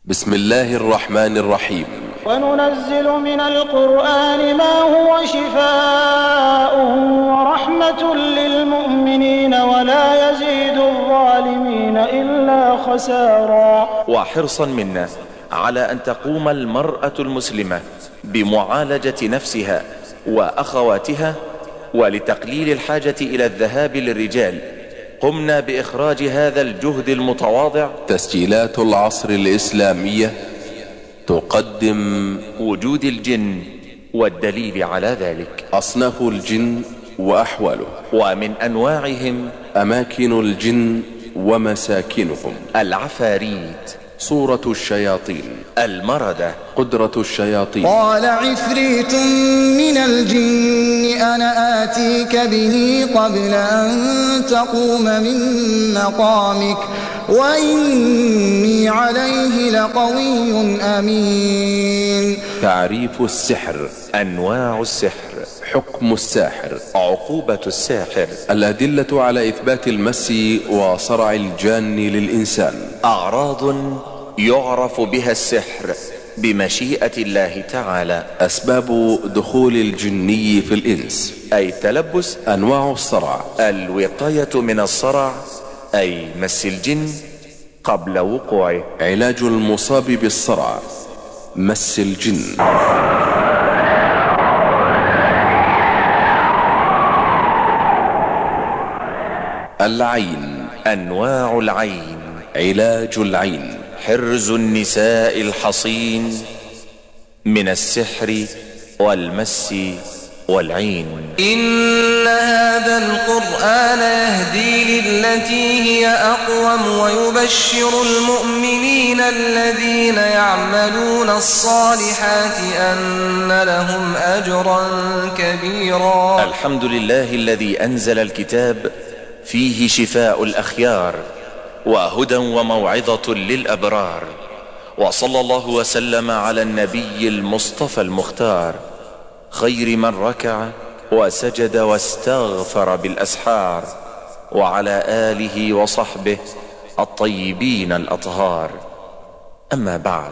بسم الله الرحمن الرحيم. وننزل من القرآن ما هو شفاء ورحمة للمؤمنين ولا يزيد الظالمين إلا خسارا. وحرصا منا على أن تقوم المرأة المسلمة بمعالجة نفسها وأخواتها، ولتقليل الحاجة إلى الذهاب للرجال قمنا بإخراج هذا الجهد المتواضع. تسجيلات العصر الإسلامية تقدم وجود الجن والدليل على ذلك، أصناف الجن وأحواله، ومن أنواعهم أماكن الجن ومساكنهم، العفاريت، صورة الشياطين، المردة، قدرة الشياطين. قال عفريت من الجن أنا آتيك به قبل أن تقوم من مقامك وإني عليه لقوي أمين. تعريف السحر، أنواع السحر، حكم الساحر، عقوبة الساحر، الأدلة على إثبات المس وصرع الجان للإنسان، أعراض يعرف بها السحر بمشيئة الله تعالى، أسباب دخول الجني في الإنس أي التلبس، أنواع الصرع، الوقاية من الصرع أي مس الجن قبل وقوعه، علاج المصاب بالصرع، مس الجن. العين، أنواع العين، علاج العين، حرز النساء الحصين من السحر والمس والعين. إن هذا القرآن يهدي للتي هي أقوم ويبشر المؤمنين الذين يعملون الصالحات أن لهم أجرا كبيرا. الحمد لله الذي أنزل الكتاب فيه شفاء الأخيار وهدى وموعظة للأبرار، وصلى الله وسلم على النبي المصطفى المختار، خير من ركع وسجد واستغفر بالأسحار، وعلى آله وصحبه الطيبين الأطهار. أما بعد،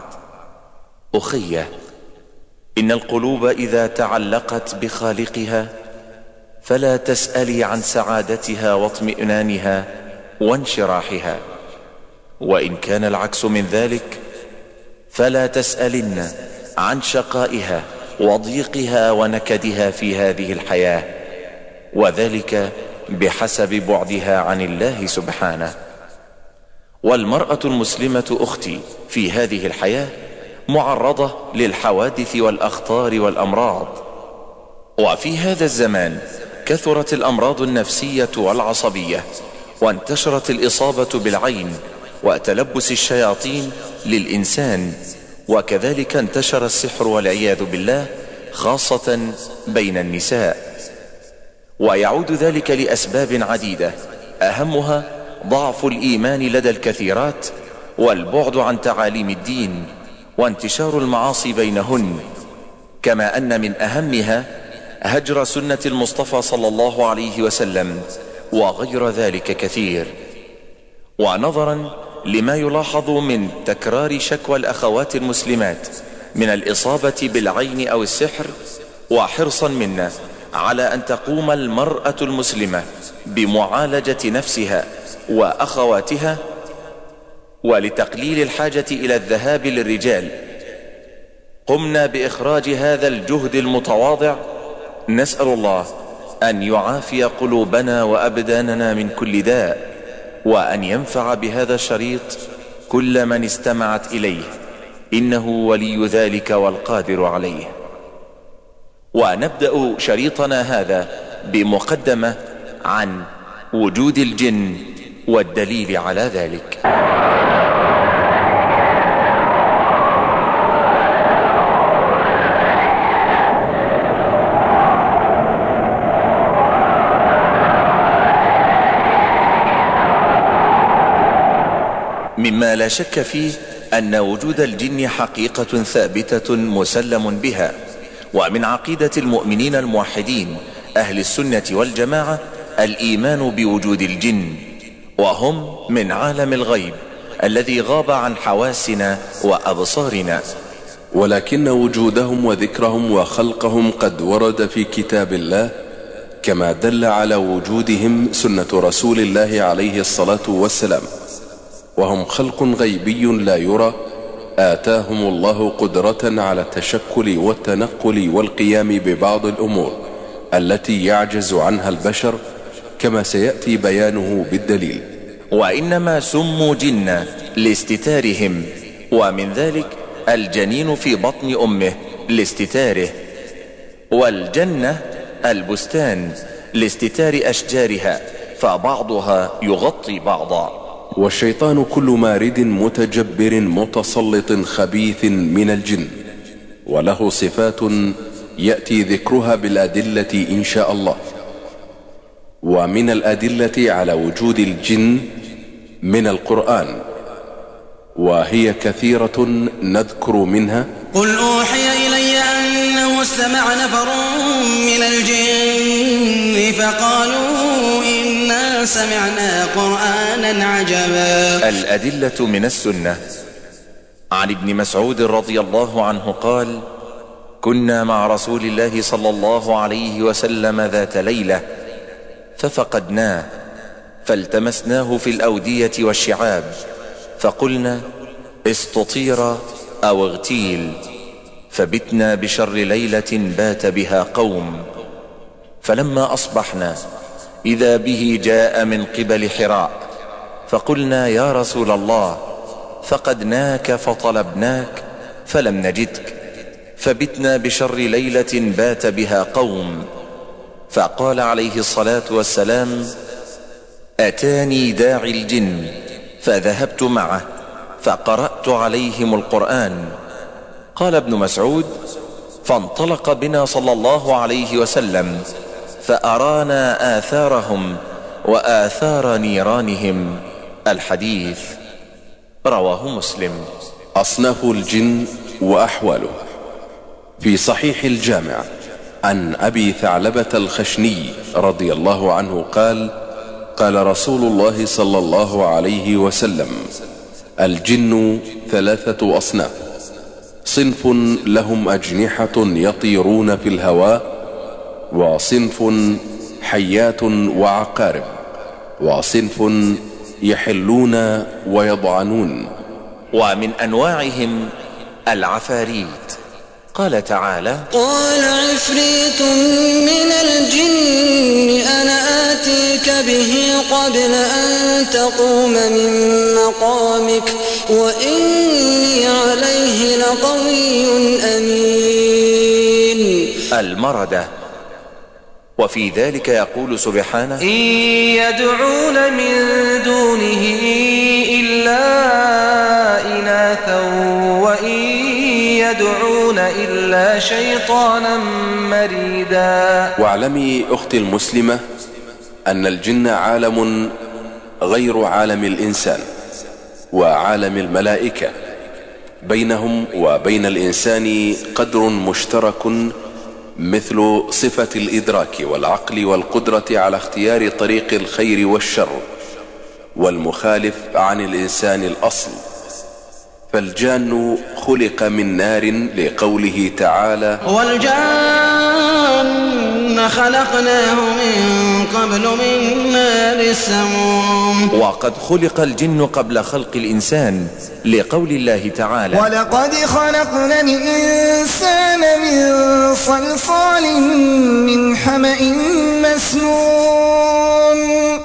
أخيه، إن القلوب إذا تعلقت بخالقها فلا تسألي عن سعادتها واطمئنانها وانشراحها، وإن كان العكس من ذلك فلا تسألن عن شقائها وضيقها ونكدها في هذه الحياة، وذلك بحسب بعدها عن الله سبحانه. والمرأة المسلمة أختي في هذه الحياة معرضة للحوادث والأخطار والأمراض، وفي هذا الزمان كثرت الأمراض النفسية والعصبية، وانتشرت الإصابة بالعين وتلبس الشياطين للإنسان، وكذلك انتشر السحر والعياذ بالله خاصة بين النساء، ويعود ذلك لأسباب عديدة، أهمها ضعف الإيمان لدى الكثيرات والبعد عن تعاليم الدين وانتشار المعاصي بينهن، كما أن من أهمها هجر سنة المصطفى صلى الله عليه وسلم، وغير ذلك كثير. ونظرا لما يلاحظ من تكرار شكوى الأخوات المسلمات من الإصابة بالعين أو السحر، وحرصا منا على أن تقوم المرأة المسلمة بمعالجة نفسها وأخواتها، ولتقليل الحاجة إلى الذهاب للرجال قمنا بإخراج هذا الجهد المتواضع. نسأل الله أن يعافي قلوبنا وأبداننا من كل داء، وأن ينفع بهذا الشريط كل من استمعت إليه، إنه ولي ذلك والقادر عليه. ونبدأ شريطنا هذا بمقدمة عن وجود الجن والدليل على ذلك. مما لا شك فيه أن وجود الجن حقيقة ثابتة مسلم بها، ومن عقيدة المؤمنين الموحدين أهل السنة والجماعة الإيمان بوجود الجن، وهم من عالم الغيب الذي غاب عن حواسنا وأبصارنا، ولكن وجودهم وذكرهم وخلقهم قد ورد في كتاب الله، كما دل على وجودهم سنة رسول الله عليه الصلاة والسلام، وهم خلق غيبي لا يرى، آتاهم الله قدرة على التشكل والتنقل والقيام ببعض الأمور التي يعجز عنها البشر، كما سيأتي بيانه بالدليل. وإنما سموا جنة لاستتارهم، ومن ذلك الجنين في بطن أمه لاستتاره، والجنة البستان لاستتار أشجارها، فبعضها يغطي بعضا. والشيطان كل مارد متجبر متسلط خبيث من الجن، وله صفات يأتي ذكرها بالأدلة إن شاء الله. ومن الأدلة على وجود الجن من القرآن، وهي كثيرة نذكر منها: قل أوحي إلي أنه استمع نفر من الجن فقالوا إنا سمعنا قرآنا عجبا. الأدلة من السنة. عن ابن مسعود رضي الله عنه قال: كنا مع رسول الله صلى الله عليه وسلم ذات ليلة ففقدناه، فالتمسناه في الأودية والشعاب، فقلنا: استطير أو اغتيل، فبتنا بشر ليلة بات بها قوم. فلما أصبحنا إذا به جاء من قبل حراء، فقلنا: يا رسول الله، فقدناك فطلبناك فلم نجدك، فبتنا بشر ليلة بات بها قوم. فقال عليه الصلاة والسلام: أتاني داعي الجن، فذهبت معه فقرأت عليهم القرآن. قال ابن مسعود: فانطلق بنا صلى الله عليه وسلم فأرانا آثارهم وآثار نيرانهم. الحديث رواه مسلم. أصناف الجن وأحواله. في صحيح الجامع عن أبي ثعلبة الخشني رضي الله عنه قال: قال رسول الله صلى الله عليه وسلم: الجن 3 أصناف، صنف لهم أجنحة يطيرون في الهواء، وصنف حيات وعقارب، وصنف يحلون ويضعنون. ومن أنواعهم العفاريت. قال تعالى: قال عفريت من الجن أنا آتيك به قبل أن تقوم من مقامك وإني عليه لقوي أمين. المردة. وفي ذلك يقول سبحانه: إن يدعون من دونه إلا إناثا وإن يدعون إلا شيطانا مريدا. واعلمي أختي المسلمة أن الجن عالم غير عالم الإنسان وعالم الملائكة، بينهم وبين الإنسان قدر مشترك، مثل صفة الإدراك والعقل والقدرة على اختيار طريق الخير والشر، والمخالف عن الإنسان الأصل. فالجان خلق من نار لقوله تعالى: والجان خلقناه من قبل من نار السموم. وقد خلق الجن قبل خلق الإنسان لقول الله تعالى: ولقد خلقنا الإنسان من صلصال من حمأ مسنون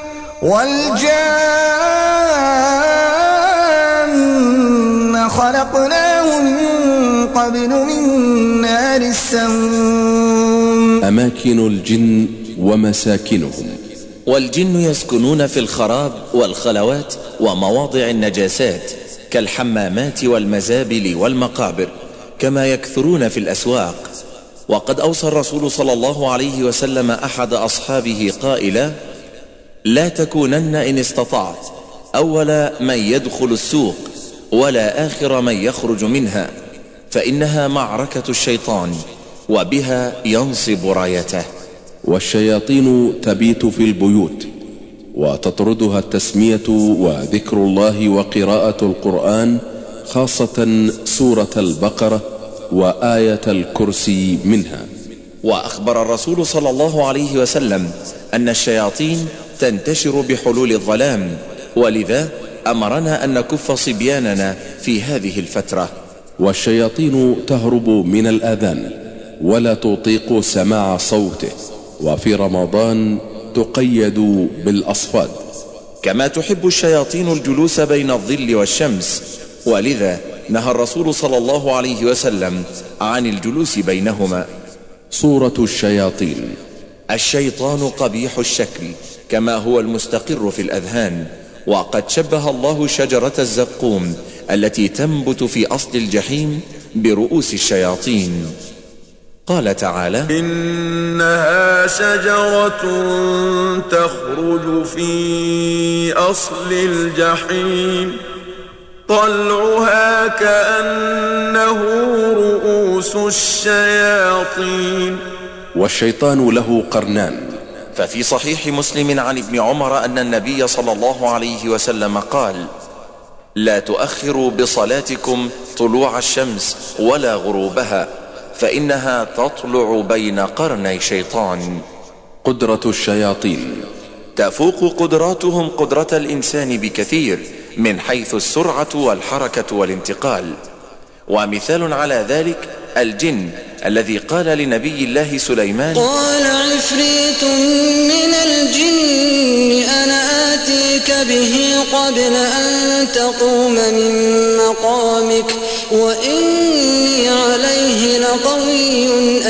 والجان خلقناه من قبل من نار السموم. أماكن الجن ومساكنهم. والجن يسكنون في الخراب والخلوات ومواضع النجاسات كالحمامات والمزابل والمقابر، كما يكثرون في الأسواق. وقد أوصى الرسول صلى الله عليه وسلم أحد أصحابه قائلا: لا تكونن إن استطعت أول من يدخل السوق ولا آخر من يخرج منها، فإنها معركة الشيطان وبها ينصب رايته. والشياطين تبيت في البيوت وتطردها التسمية وذكر الله وقراءة القرآن، خاصة سورة البقرة وآية الكرسي منها. وأخبر الرسول صلى الله عليه وسلم أن الشياطين تنتشر بحلول الظلام، ولذا أمرنا أن نكف صبياننا في هذه الفترة. والشياطين تهرب من الآذان ولا تطيق سماع صوته، وفي رمضان تقيد بالأصفاد. كما تحب الشياطين الجلوس بين الظل والشمس، ولذا نهى الرسول صلى الله عليه وسلم عن الجلوس بينهما. سورة الشياطين. الشيطان قبيح الشكل كما هو المستقر في الأذهان، وقد شبه الله شجرة الزقوم التي تنبت في أصل الجحيم برؤوس الشياطين. قال تعالى: إنها شجرة تخرج في أصل الجحيم طلعها كأنه رؤوس الشياطين. والشيطان له قرنان. ففي صحيح مسلم عن ابن عمر أن النبي صلى الله عليه وسلم قال: لا تؤخروا بصلاتكم طلوع الشمس ولا غروبها، فإنها تطلع بين قرني شيطان. قدرة الشياطين. تفوق قدراتهم قدرة الإنسان بكثير من حيث السرعة والحركة والانتقال. ومثال على ذلك الجن الذي قال لنبي الله سليمان: قال عفريت من الجن أنا آتيك به قبل أن تقوم من مقامك وإني عليه لقوي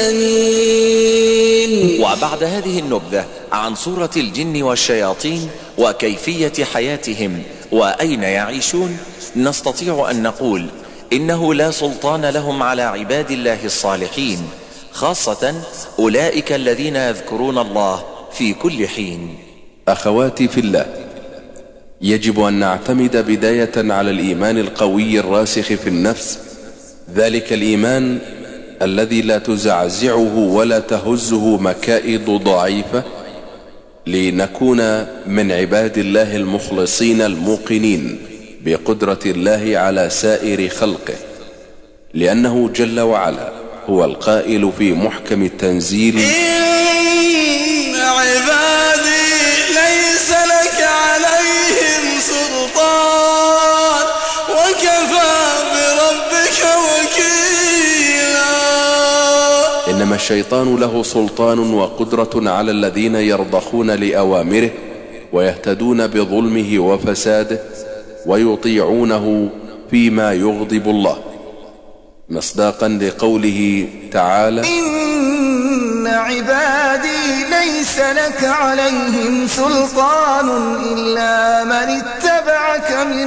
أمين. وبعد هذه النبذة عن سورة الجن والشياطين وكيفية حياتهم وأين يعيشون، نستطيع أن نقول إنه لا سلطان لهم على عباد الله الصالحين، خاصة أولئك الذين يذكرون الله في كل حين. أخواتي في الله، يجب أن نعتمد بداية على الإيمان القوي الراسخ في النفس، ذلك الإيمان الذي لا تزعزعه ولا تهزه مكائد ضعيفة، لنكون من عباد الله المخلصين الموقنين بقدرة الله على سائر خلقه، لأنه جل وعلا هو القائل في محكم التنزيل: إن عبادي ليس لك عليهم سلطان وكفى بربك وكيلا. إنما الشيطان له سلطان وقدرة على الذين يرضخون لأوامره ويهتدون بظلمه وفساده ويطيعونه فيما يغضب الله، مصداقا لقوله تعالى: إن عبادي ليس لك عليهم سلطان إلا من اتبعك من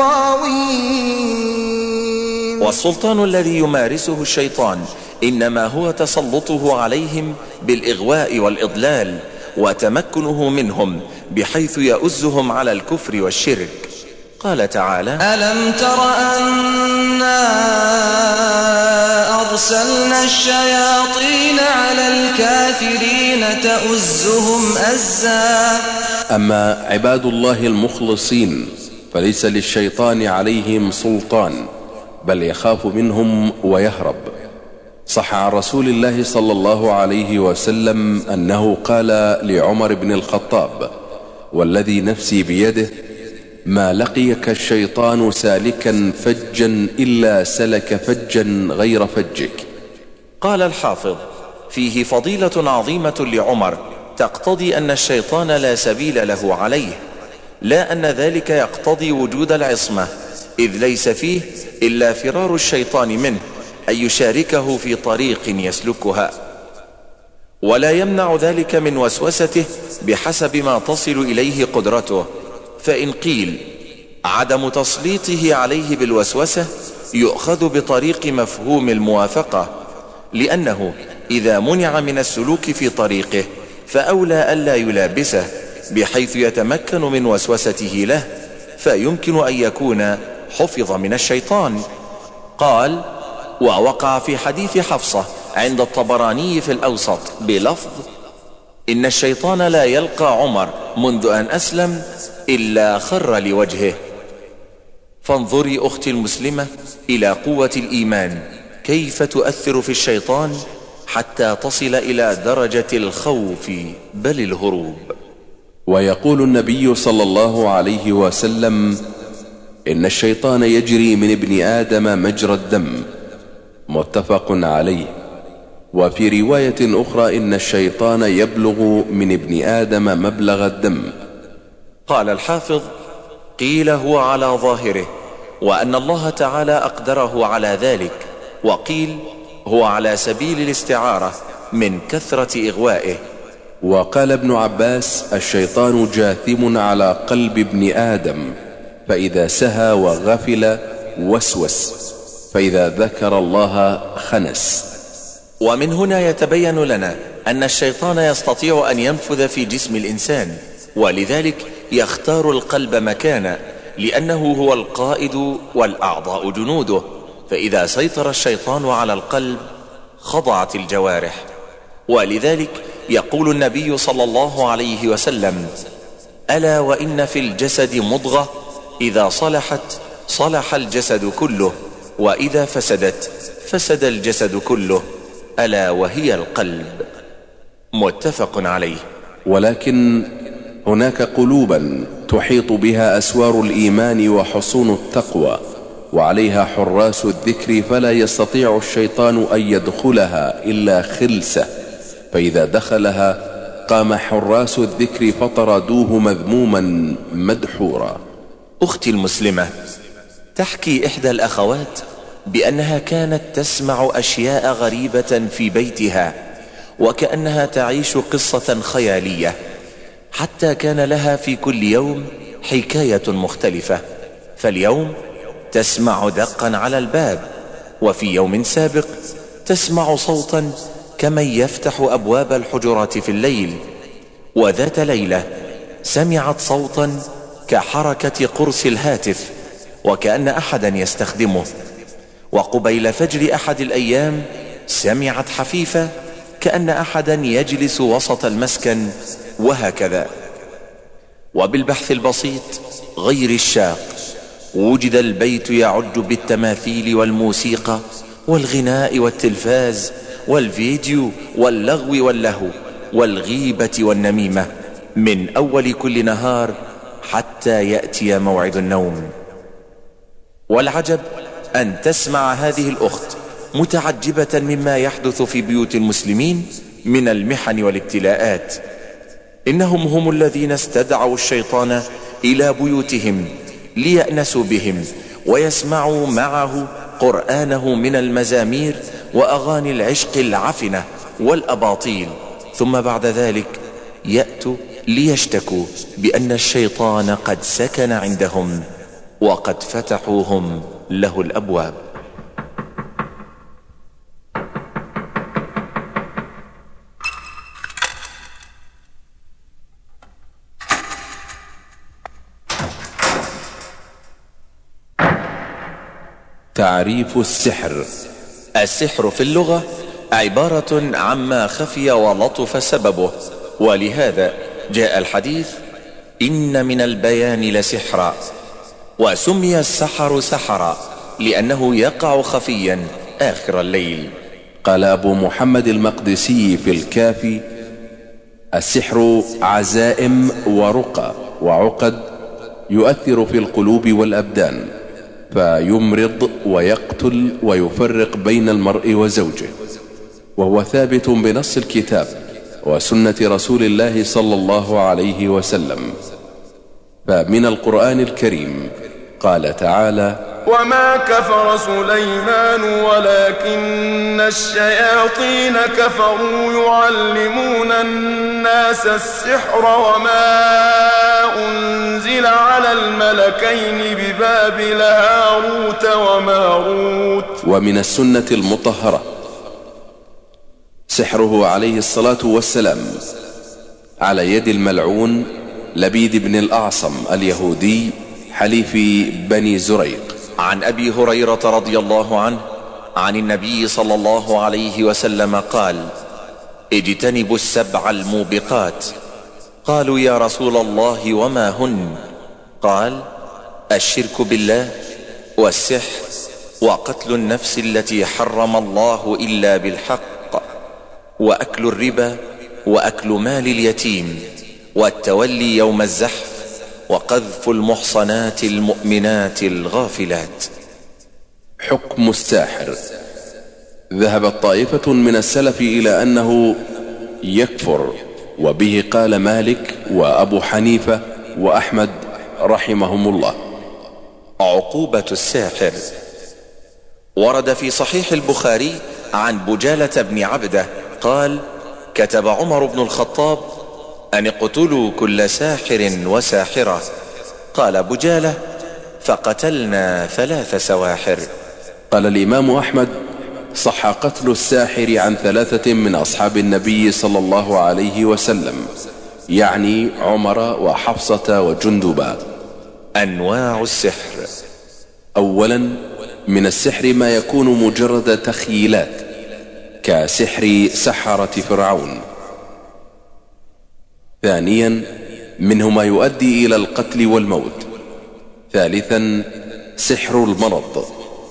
الغاوين. والسلطان الذي يمارسه الشيطان إنما هو تسلطه عليهم بالإغواء والإضلال وتمكنه منهم بحيث يؤزهم على الكفر والشرك. قال تعالى: ألم تر أنا أرسلنا الشياطين على الكافرين تؤزهم أزا. أما عباد الله المخلصين فليس للشيطان عليهم سلطان، بل يخاف منهم ويهرب. صح عن رسول الله صلى الله عليه وسلم أنه قال لعمر بن الخطاب: والذي نفسي بيده ما لقيك الشيطان سالكا فجا إلا سلك فجا غير فجك. قال الحافظ: فيه فضيلة عظيمة لعمر تقتضي أن الشيطان لا سبيل له عليه، لا أن ذلك يقتضي وجود العصمة، إذ ليس فيه إلا فرار الشيطان منه أن يشاركه في طريق يسلكها، ولا يمنع ذلك من وسوسته بحسب ما تصل إليه قدرته. فإن قيل عدم تسليطه عليه بالوسوسة يؤخذ بطريق مفهوم الموافقة، لأنه إذا منع من السلوك في طريقه فأولى ألا يلابسه بحيث يتمكن من وسوسته له، فيمكن أن يكون حفظ من الشيطان. قال: ووقع في حديث حفصة عند الطبراني في الأوسط بلفظ: إن الشيطان لا يلقى عمر منذ أن أسلم إلا خر لوجهه. فانظري أختي المسلمة إلى قوة الإيمان كيف تؤثر في الشيطان حتى تصل إلى درجة الخوف بل الهروب. ويقول النبي صلى الله عليه وسلم: إن الشيطان يجري من ابن آدم مجرى الدم، متفق عليه. وفي رواية أخرى: إن الشيطان يبلغ من ابن آدم مبلغ الدم. قال الحافظ: قيل هو على ظاهره، وأن الله تعالى أقدره على ذلك، وقيل هو على سبيل الاستعارة من كثرة إغوائه. وقال ابن عباس: الشيطان جاثم على قلب ابن آدم، فإذا سهى وغفل وسوس، فإذا ذكر الله خنس. ومن هنا يتبين لنا أن الشيطان يستطيع أن ينفذ في جسم الإنسان، ولذلك يختار القلب مكانه، لأنه هو القائد والأعضاء جنوده. فإذا سيطر الشيطان على القلب خضعت الجوارح. ولذلك يقول النبي صلى الله عليه وسلم: ألا وإن في الجسد مضغة إذا صلحت صلح الجسد كله، وإذا فسدت فسد الجسد كله، ألا وهي القلب. متفق عليه. ولكن هناك قلوبا تحيط بها أسوار الإيمان وحصون التقوى، وعليها حراس الذكر، فلا يستطيع الشيطان أن يدخلها إلا خلسة، فإذا دخلها قام حراس الذكر فطردوه مذموما مدحورا. أختي المسلمة، تحكي إحدى الأخوات بأنها كانت تسمع أشياء غريبة في بيتها، وكأنها تعيش قصة خيالية، حتى كان لها في كل يوم حكاية مختلفة. فاليوم تسمع دقا على الباب، وفي يوم سابق تسمع صوتا كمن يفتح أبواب الحجرات في الليل، وذات ليلة سمعت صوتا كحركة قرص الهاتف، وكأن أحدا يستخدمه. وقبيل فجر أحد الأيام سمعت حفيفة كأن أحدا يجلس وسط المسكن، وهكذا. وبالبحث البسيط غير الشاق وجد البيت يعج بالتماثيل والموسيقى والغناء والتلفاز والفيديو واللغو واللهو والغيبة والنميمة من أول كل نهار حتى يأتي موعد النوم. والعجب أن تسمع هذه الأخت متعجبة مما يحدث في بيوت المسلمين من المحن والابتلاءات. إنهم هم الذين استدعوا الشيطان إلى بيوتهم ليأنسوا بهم ويسمعوا معه قرآنه من المزامير وأغاني العشق العفنة والأباطيل، ثم بعد ذلك يأتوا ليشتكوا بأن الشيطان قد سكن عندهم وقد فتحوهم له الأبواب. تعريف السحر. السحر في اللغة عبارة عما خفي ولطف سببه، ولهذا جاء الحديث: إن من البيان لسحرا. وسمي السحر سحرا لأنه يقع خفيا آخر الليل. قال أبو محمد المقدسي في الكافي: السحر عزائم ورقى وعقد يؤثر في القلوب والأبدان، فيمرض ويقتل ويفرق بين المرء وزوجه، وهو ثابت بنص الكتاب وسنة رسول الله صلى الله عليه وسلم. فمن القرآن الكريم قال تعالى: وما كفر سليمان ولكن الشياطين كفروا يعلمون الناس السحر وما أنزل على الملكين ببابل هاروت وماروت. ومن السنة المطهرة سحره عليه الصلاة والسلام على يد الملعون لبيد بن الأعصم اليهودي حليف بني زريق. عن أبي هريرة رضي الله عنه عن النبي صلى الله عليه وسلم قال: اجتنبوا السبع الموبقات. قالوا يا رسول الله وما هن؟ قال: الشرك بالله، والسحر، وقتل النفس التي حرم الله إلا بالحق، وأكل الربا، وأكل مال اليتيم، والتولي يوم الزحف، وقذف المحصنات المؤمنات الغافلات. حكم الساحر. ذهبت طائفة من السلف إلى أنه يكفر، وبه قال مالك وأبو حنيفة وأحمد رحمهم الله. عقوبة الساحر. ورد في صحيح البخاري عن بجالة بن عبده قال: كتب عمر بن الخطاب أن اقتلوا كل ساحر وساحرة. قال بجالة: فقتلنا 3 سواحر. قال الإمام أحمد: صح قتل الساحر عن 3 من أصحاب النبي صلى الله عليه وسلم، يعني عمر وحفصة وجندبا. أنواع السحر. أولا، من السحر ما يكون مجرد تخيلات كسحر سحرة فرعون. ثانيا، منه ما يؤدي إلى القتل والموت. ثالثا، سحر المرض.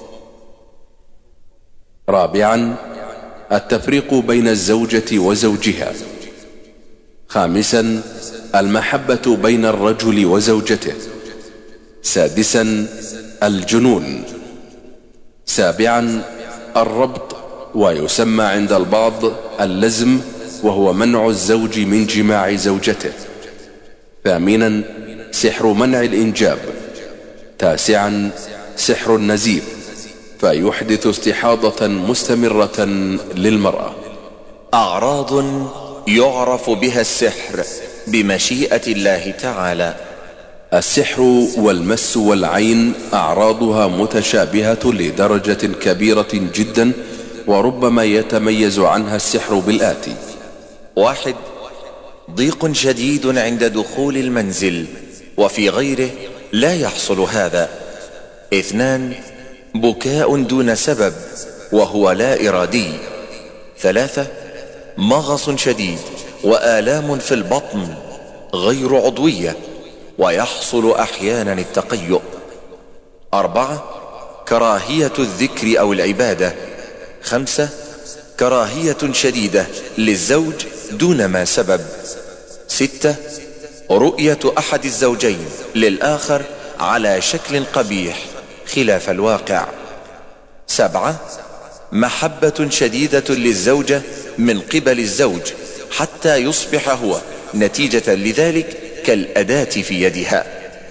رابعا، التفريق بين الزوجة وزوجها. خامسا، المحبة بين الرجل وزوجته. سادسا، الجنون. سابعا، الربط، ويسمى عند البعض اللزم، وهو منع الزوج من جماع زوجته. ثامنا، سحر منع الإنجاب. تاسعا، سحر النزيف، فيحدث استحاضة مستمرة للمرأة. أعراض يعرف بها السحر بمشيئة الله تعالى. السحر والمس والعين أعراضها متشابهة لدرجة كبيرة جدا، وربما يتميز عنها السحر بالآتي: 1. ضيق شديد عند دخول المنزل، وفي غيره لا يحصل هذا. 2. بكاء دون سبب، وهو لا إرادي. 3. مغص شديد وآلام في البطن غير عضوية، ويحصل أحيانا التقيؤ. 4. كراهية الذكر أو العبادة. 5. كراهية شديدة للزوج دون ما سبب. 6. رؤية أحد الزوجين للآخر على شكل قبيح خلاف الواقع. 7. محبة شديدة للزوجة من قبل الزوج حتى يصبح هو نتيجة لذلك كالأداة في يدها.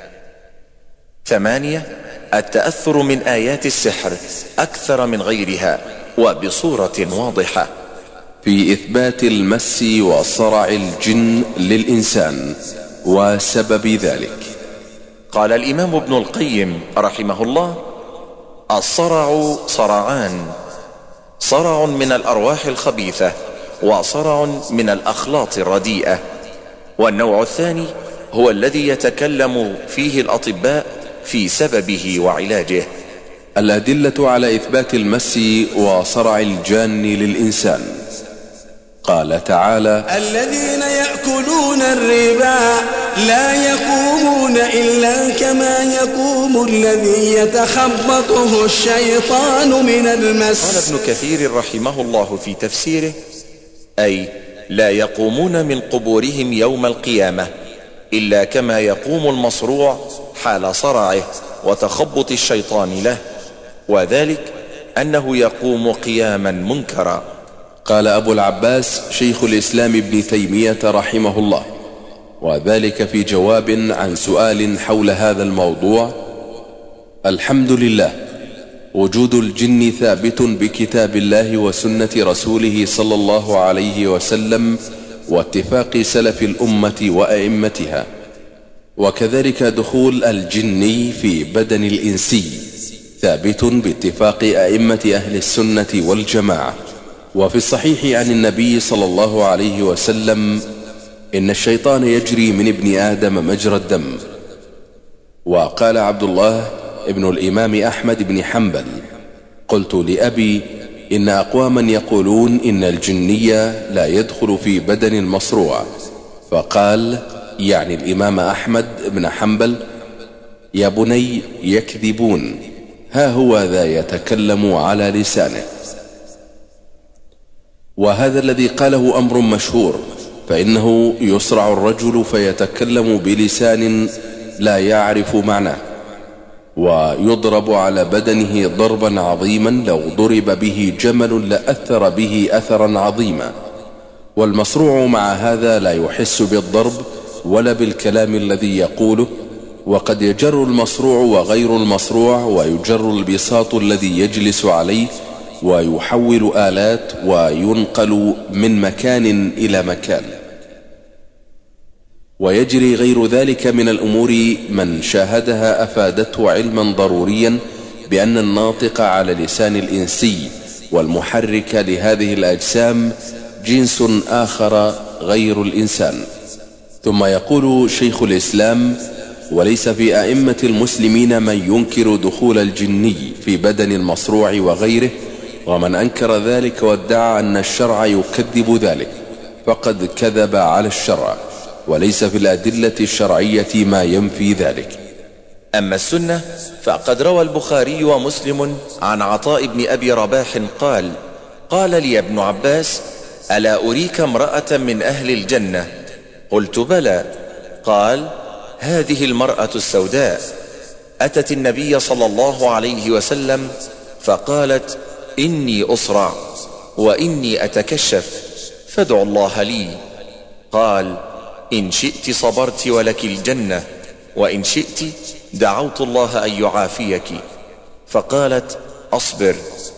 8. التأثر من آيات السحر أكثر من غيرها وبصورة واضحة. في إثبات المس وصرع الجن للإنسان وسبب ذلك. قال الإمام ابن القيم رحمه الله: الصرع صرعان: صرع من الأرواح الخبيثة، وصرع من الأخلاط الرديئة. والنوع الثاني هو الذي يتكلم فيه الأطباء في سببه وعلاجه. الأدلة على إثبات المس وصرع الجان للإنسان. قال تعالى: الذين يأكلون الربا لا يقومون إلا كما يقوم الذي يتخبطه الشيطان من المس. قال ابن كثير رحمه الله في تفسيره: أي لا يقومون من قبورهم يوم القيامة إلا كما يقوم المصروع حال صرعه وتخبط الشيطان له، وذلك أنه يقوم قياما منكرا. قال أبو العباس شيخ الإسلام ابن تيمية رحمه الله، وذلك في جواب عن سؤال حول هذا الموضوع: الحمد لله، وجود الجن ثابت بكتاب الله وسنة رسوله صلى الله عليه وسلم واتفاق سلف الأمة وأئمتها، وكذلك دخول الجن في بدن الإنسي ثابت باتفاق أئمة أهل السنة والجماعة. وفي الصحيح عن النبي صلى الله عليه وسلم: إن الشيطان يجري من ابن آدم مجرى الدم. وقال عبد الله ابن الإمام أحمد بن حنبل: قلت لأبي: إن أقواما يقولون إن الجنية لا يدخل في بدن المصروع، فقال: يعني الإمام أحمد بن حنبل: يا بني يكذبون، ها هو ذا يتكلم على لسانه. وهذا الذي قاله أمر مشهور، فإنه يصرع الرجل فيتكلم بلسان لا يعرف معناه، ويضرب على بدنه ضربا عظيما لو ضرب به جمل لأثر به أثرا عظيما. والمصروع مع هذا لا يحس بالضرب ولا بالكلام الذي يقوله، وقد يجر المصروع وغير المصروع، ويجر البساط الذي يجلس عليه، ويحول آلات، وينقل من مكان إلى مكان، ويجري غير ذلك من الأمور من شاهدها أفادته علما ضروريا بأن الناطق على لسان الإنسي والمحرك لهذه الأجسام جنس آخر غير الإنسان. ثم يقول شيخ الإسلام: وليس في أئمة المسلمين من ينكر دخول الجني في بدن المصروع وغيره، ومن أنكر ذلك وادعى أن الشرع يكذب ذلك فقد كذب على الشرع، وليس في الأدلة الشرعية ما ينفي ذلك. أما السنة فقد روى البخاري ومسلم عن عطاء بن أبي رباح قال: قال لي ابن عباس: ألا أريك امرأة من أهل الجنة؟ قلت: بلى. قال: هذه المرأة السوداء أتت النبي صلى الله عليه وسلم فقالت: إني أصرع وإني أتكشف فادعوا الله لي. قال: إن شئت صبرت ولك الجنة، وإن شئت دعوت الله أن يعافيك. فقالت: أصبر.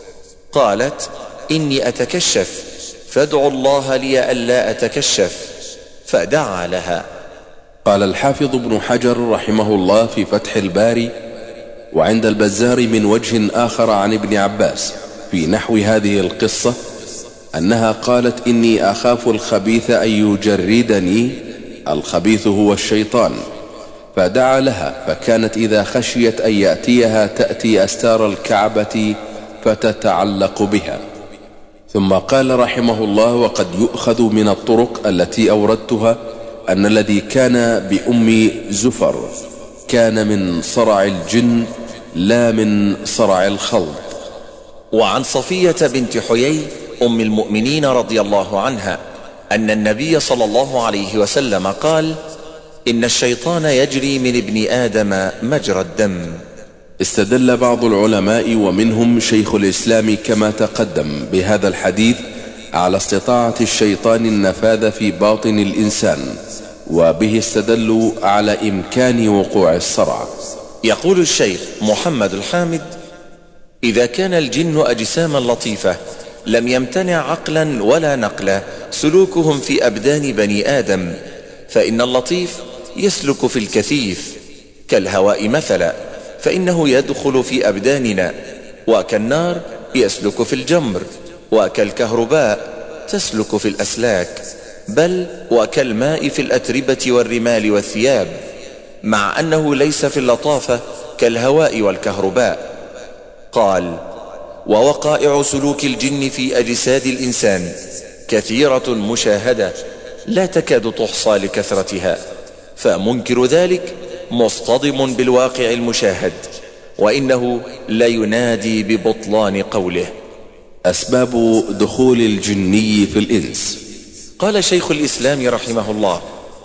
قالت: إني أتكشف فادعوا الله لي ألا أتكشف، فدعا لها. قال الحافظ ابن حجر رحمه الله في فتح الباري: وعند البزار من وجه آخر عن ابن عباس في نحو هذه القصة أنها قالت: إني أخاف الخبيث أن يجردني، الخبيث هو الشيطان، فدعا لها، فكانت إذا خشيت أن يأتيها تأتي أستار الكعبة فتتعلق بها. ثم قال رحمه الله: وقد يؤخذ من الطرق التي أوردتها أن الذي كان بأم زفر كان من صرع الجن لا من صرع الخلط. وعن صفية بنت حيي أم المؤمنين رضي الله عنها أن النبي صلى الله عليه وسلم قال: إن الشيطان يجري من ابن آدم مجرى الدم. استدل بعض العلماء ومنهم شيخ الإسلام كما تقدم بهذا الحديث على استطاعة الشيطان النفاذ في باطن الإنسان، وبه استدلوا على إمكان وقوع الصرع. يقول الشيخ محمد الحامد: إذا كان الجن أجساما لطيفة لم يمتنع عقلا ولا نقلا سلوكهم في أبدان بني آدم، فإن اللطيف يسلك في الكثيف كالهواء مثلا، فإنه يدخل في أبداننا، وكالنار يسلك في الجمر، وكالكهرباء تسلك في الأسلاك، بل وكالماء في الأتربة والرمال والثياب، مع أنه ليس في اللطافة كالهواء والكهرباء. قال: ووقائع سلوك الجن في أجساد الإنسان كثيرة مشاهدة لا تكاد تحصى لكثرتها، فمنكر ذلك مصطدم بالواقع المشاهد، وإنه لا ينادي ببطلان قوله. أسباب دخول الجني في الإنس. قال شيخ الإسلام رحمه الله: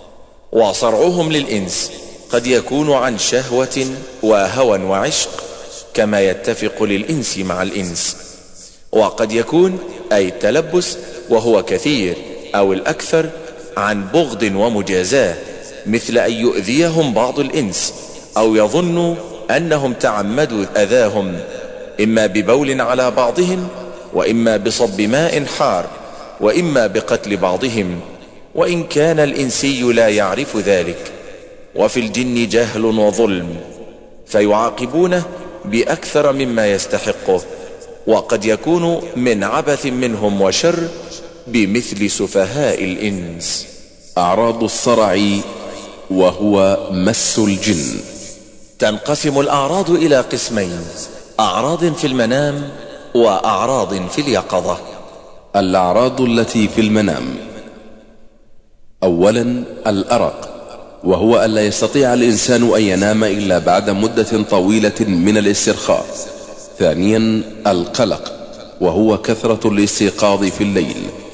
وصرعهم للإنس قد يكون عن شهوة وهوى وعشق كما يتفق للإنس مع الإنس، وقد يكون أي التلبس وهو كثير أو الأكثر عن بغض ومجازاة، مثل أن يؤذيهم بعض الإنس أو يظنوا أنهم تعمدوا أذاهم، إما ببول على بعضهم، وإما بصب ماء حار، وإما بقتل بعضهم، وإن كان الإنسي لا يعرف ذلك. وفي الجن جهل وظلم فيعاقبونه بأكثر مما يستحقه، وقد يكون من عبث منهم وشر بمثل سفهاء الإنس. أعراض الصرع وهو مس الجن. تنقسم الأعراض إلى قسمين: أعراض في المنام وأعراض في اليقظة. الأعراض التي في المنام: أولا الأرق، وهو ألا يستطيع الإنسان أن ينام إلا بعد مدة طويلة من الاسترخاء. ثانيا القلق، وهو كثرة الاستيقاظ في الليل.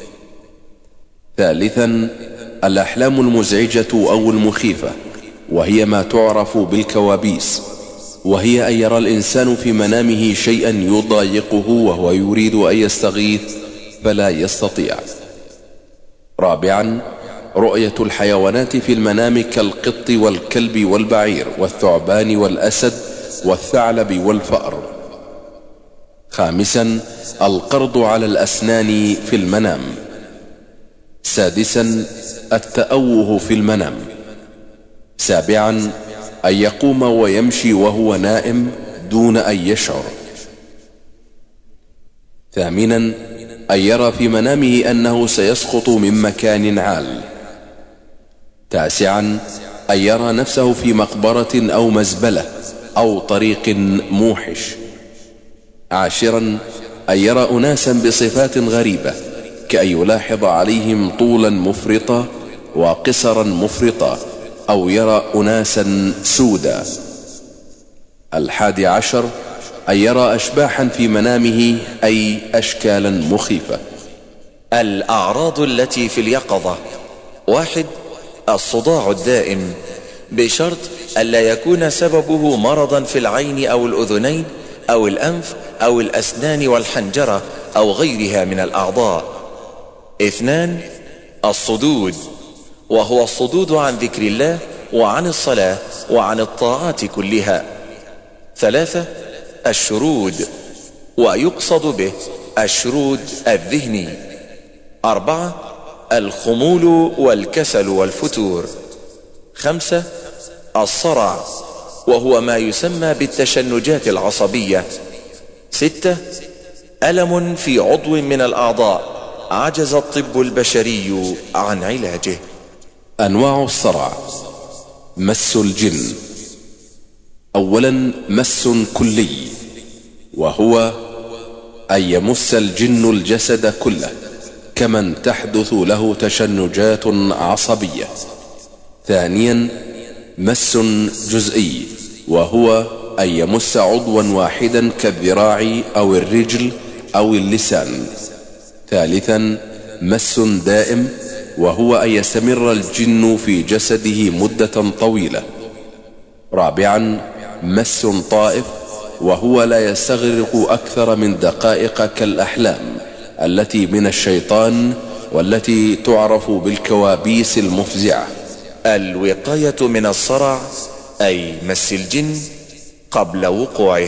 ثالثا الأحلام المزعجة أو المخيفة، وهي ما تعرف بالكوابيس، وهي أن يرى الإنسان في منامه شيئا يضايقه وهو يريد أن يستغيث فلا يستطيع. رابعا رؤية الحيوانات في المنام كالقط والكلب والبعير والثعبان والأسد والثعلب والفأر. خامسا القرض على الأسنان في المنام. سادسا التأوه في المنام. سابعا أن يقوم ويمشي وهو نائم دون أن يشعر. ثامنا أن يرى في منامه أنه سيسقط من مكان عال. تاسعا أن يرى نفسه في مقبرة أو مزبلة أو طريق موحش. عاشرا أن يرى أناسا بصفات غريبة، كأن يلاحظ عليهم طولا مفرطا وقصرا مفرطا، أو يرى أناسا سودا. 11 أن يرى أشباحا في منامه، أي أشكالا مخيفة. الأعراض التي في اليقظة: 1 الصداع الدائم، بشرط ألا يكون سببه مرضا في العين أو الأذنين أو الأنف أو الأسنان والحنجرة أو غيرها من الأعضاء. 2 الصدود، وهو الصدود عن ذكر الله وعن الصلاة وعن الطاعات كلها. 3 الشرود، ويقصد به الشرود الذهني. 4 الخمول والكسل والفتور. 5 الصرع، وهو ما يسمى بالتشنجات العصبية. 6 ألم في عضو من الأعضاء عجز الطب البشري عن علاجه. أنواع الصرع: مس الجن. أولا مس كلي، وهو أن يمس الجن الجسد كله كمن تحدث له تشنجات عصبية. ثانيا مس جزئي، وهو أن يمس عضوا واحدا كالذراع أو الرجل أو اللسان. ثالثا مس دائم، وهو أن يستمر الجن في جسده مدة طويلة. رابعا مس طائف، وهو لا يستغرق أكثر من دقائق كالأحلام التي من الشيطان، والتي تعرف بالكوابيس المفزعة. الوقاية من الصرع أي مس الجن قبل وقوعه: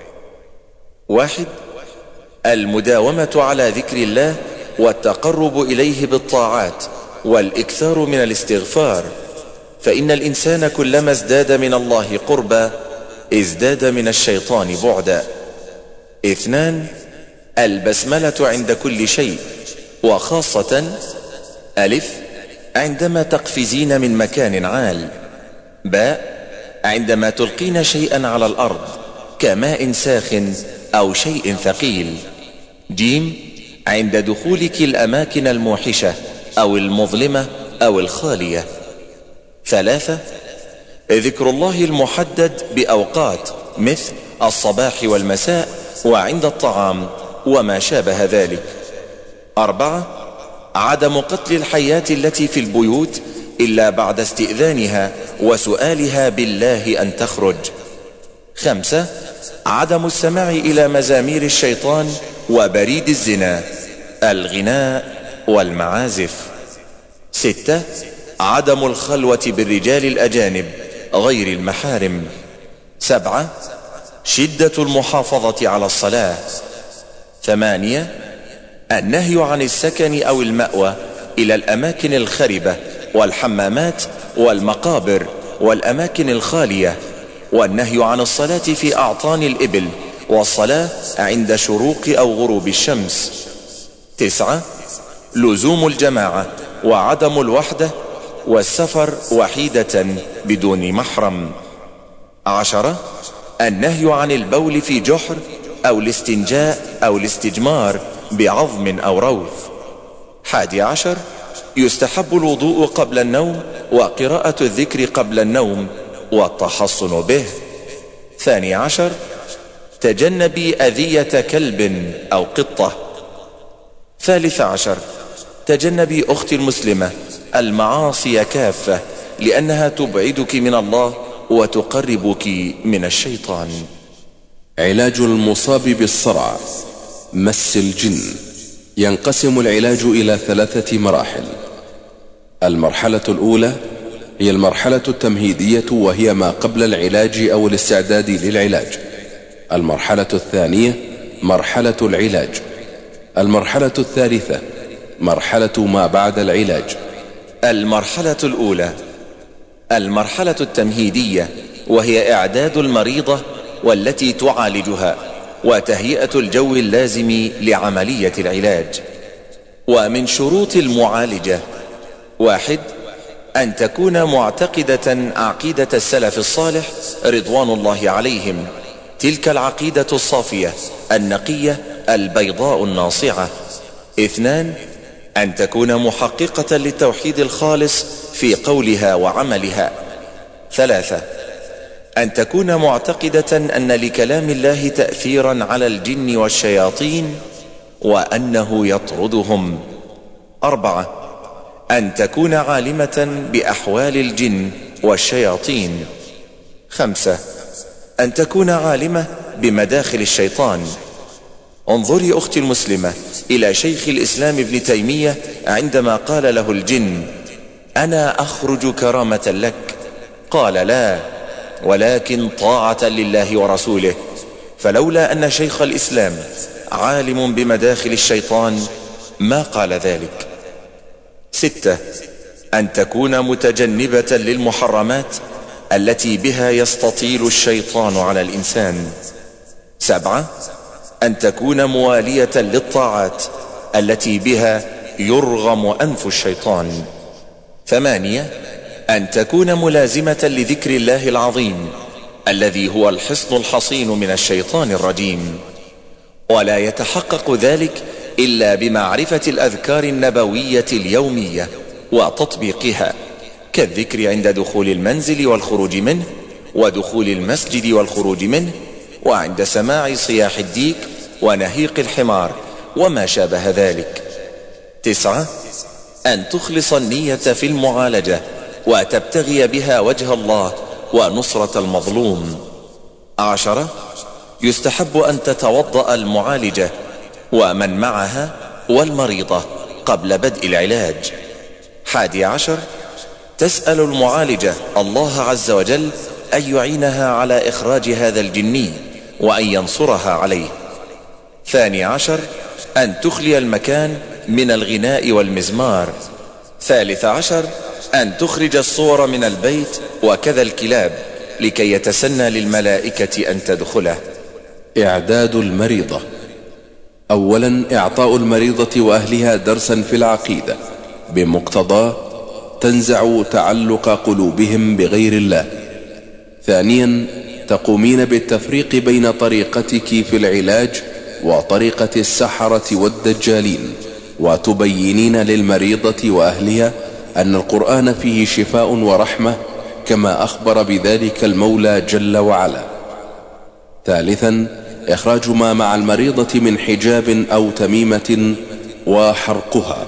1 المداومة على ذكر الله والتقرب إليه بالطاعات والإكثار من الاستغفار، فإن الإنسان كلما ازداد من الله قربا ازداد من الشيطان بعدا. 2 البسملة عند كل شيء، وخاصة: 1 عندما تقفزين من مكان عال. 2 عندما تلقين شيئا على الأرض كماء ساخن أو شيء ثقيل. 3 عند دخولك الأماكن الموحشة أو المظلمة أو الخالية. 3 ذكر الله المحدد بأوقات مثل الصباح والمساء وعند الطعام وما شابه ذلك. 4 عدم قتل الحيات التي في البيوت إلا بعد استئذانها وسؤالها بالله أن تخرج. 5 عدم السماع إلى مزامير الشيطان وبريد الزنا، الغناء والمعازف. 6 عدم الخلوة بالرجال الأجانب غير المحارم. 7 شدة المحافظة على الصلاة. 8 النهي عن السكن أو المأوى إلى الأماكن الخربة والحمامات والمقابر والأماكن الخالية، والنهي عن الصلاة في أعطان الإبل والصلاة عند شروق أو غروب الشمس. 9 لزوم الجماعة وعدم الوحدة والسفر وحيدة بدون محرم. 10 النهي عن البول في جحر أو الاستنجاء أو الاستجمار بعظم أو روث. 11 يستحب الوضوء قبل النوم وقراءة الذكر قبل النوم والتحصن به. 12 تجنبي أذية كلب أو قطة. 13 تجنبي أختي المسلمة المعاصي كافة، لأنها تبعدك من الله وتقربك من الشيطان. علاج المصاب بالصرع مس الجن. ينقسم العلاج إلى 3 مراحل. المرحلة الأولى هي المرحلة التمهيدية، وهي ما قبل العلاج أو الاستعداد للعلاج. المرحلة الثانية مرحلة العلاج. المرحلة الثالثة مرحلة ما بعد العلاج. المرحلة الأولى المرحلة التمهيدية، وهي إعداد المريضة والتي تعالجها وتهيئة الجو اللازم لعملية العلاج. ومن شروط المعالجة: 1 أن تكون معتقدة عقيدة السلف الصالح رضوان الله عليهم، تلك العقيدة الصافية النقية البيضاء الناصعة. 2 أن تكون محققة للتوحيد الخالص في قولها وعملها. 3 أن تكون معتقدة أن لكلام الله تأثيرا على الجن والشياطين وأنه يطردهم. 4 أن تكون عالمة بأحوال الجن والشياطين. 5 أن تكون عالمة بمداخل الشيطان. انظري أختي المسلمة إلى شيخ الإسلام ابن تيمية عندما قال له الجن: أنا أخرج كرامة لك، قال: لا، ولكن طاعة لله ورسوله. فلولا أن شيخ الإسلام عالم بمداخل الشيطان ما قال ذلك. 6 أن تكون متجنبة للمحرمات التي بها يستطيل الشيطان على الإنسان. 7 أن تكون موالية للطاعات التي بها يرغم أنف الشيطان. 8 أن تكون ملازمة لذكر الله العظيم الذي هو الحصن الحصين من الشيطان الرجيم، ولا يتحقق ذلك إلا بمعرفة الأذكار النبوية اليومية وتطبيقها، كالذكر عند دخول المنزل والخروج منه، ودخول المسجد والخروج منه، وعند سماع صياح الديك ونهيق الحمار وما شابه ذلك. 9 أن تخلص النية في المعالجة وتبتغي بها وجه الله ونصرة المظلوم. 10 يستحب أن تتوضأ المعالجة ومن معها والمريضة قبل بدء العلاج. 11 تسأل المعالجة الله عز وجل أن يعينها على إخراج هذا الجني وأن ينصرها عليه. 12 أن تخلي المكان من الغناء والمزمار. 13 أن تخرج الصور من البيت وكذا الكلاب لكي يتسنى للملائكة أن تدخله. إعداد المريضة. أولا إعطاء المريضة وأهلها درسا في العقيدة بمقتضاه تنزع تعلق قلوبهم بغير الله. ثانيا تقومين بالتفريق بين طريقتك في العلاج وطريقة السحرة والدجالين، وتبينين للمريضة وأهلها أن القرآن فيه شفاء ورحمة كما أخبر بذلك المولى جل وعلا. ثالثا إخراج ما مع المريضة من حجاب أو تميمة وحرقها.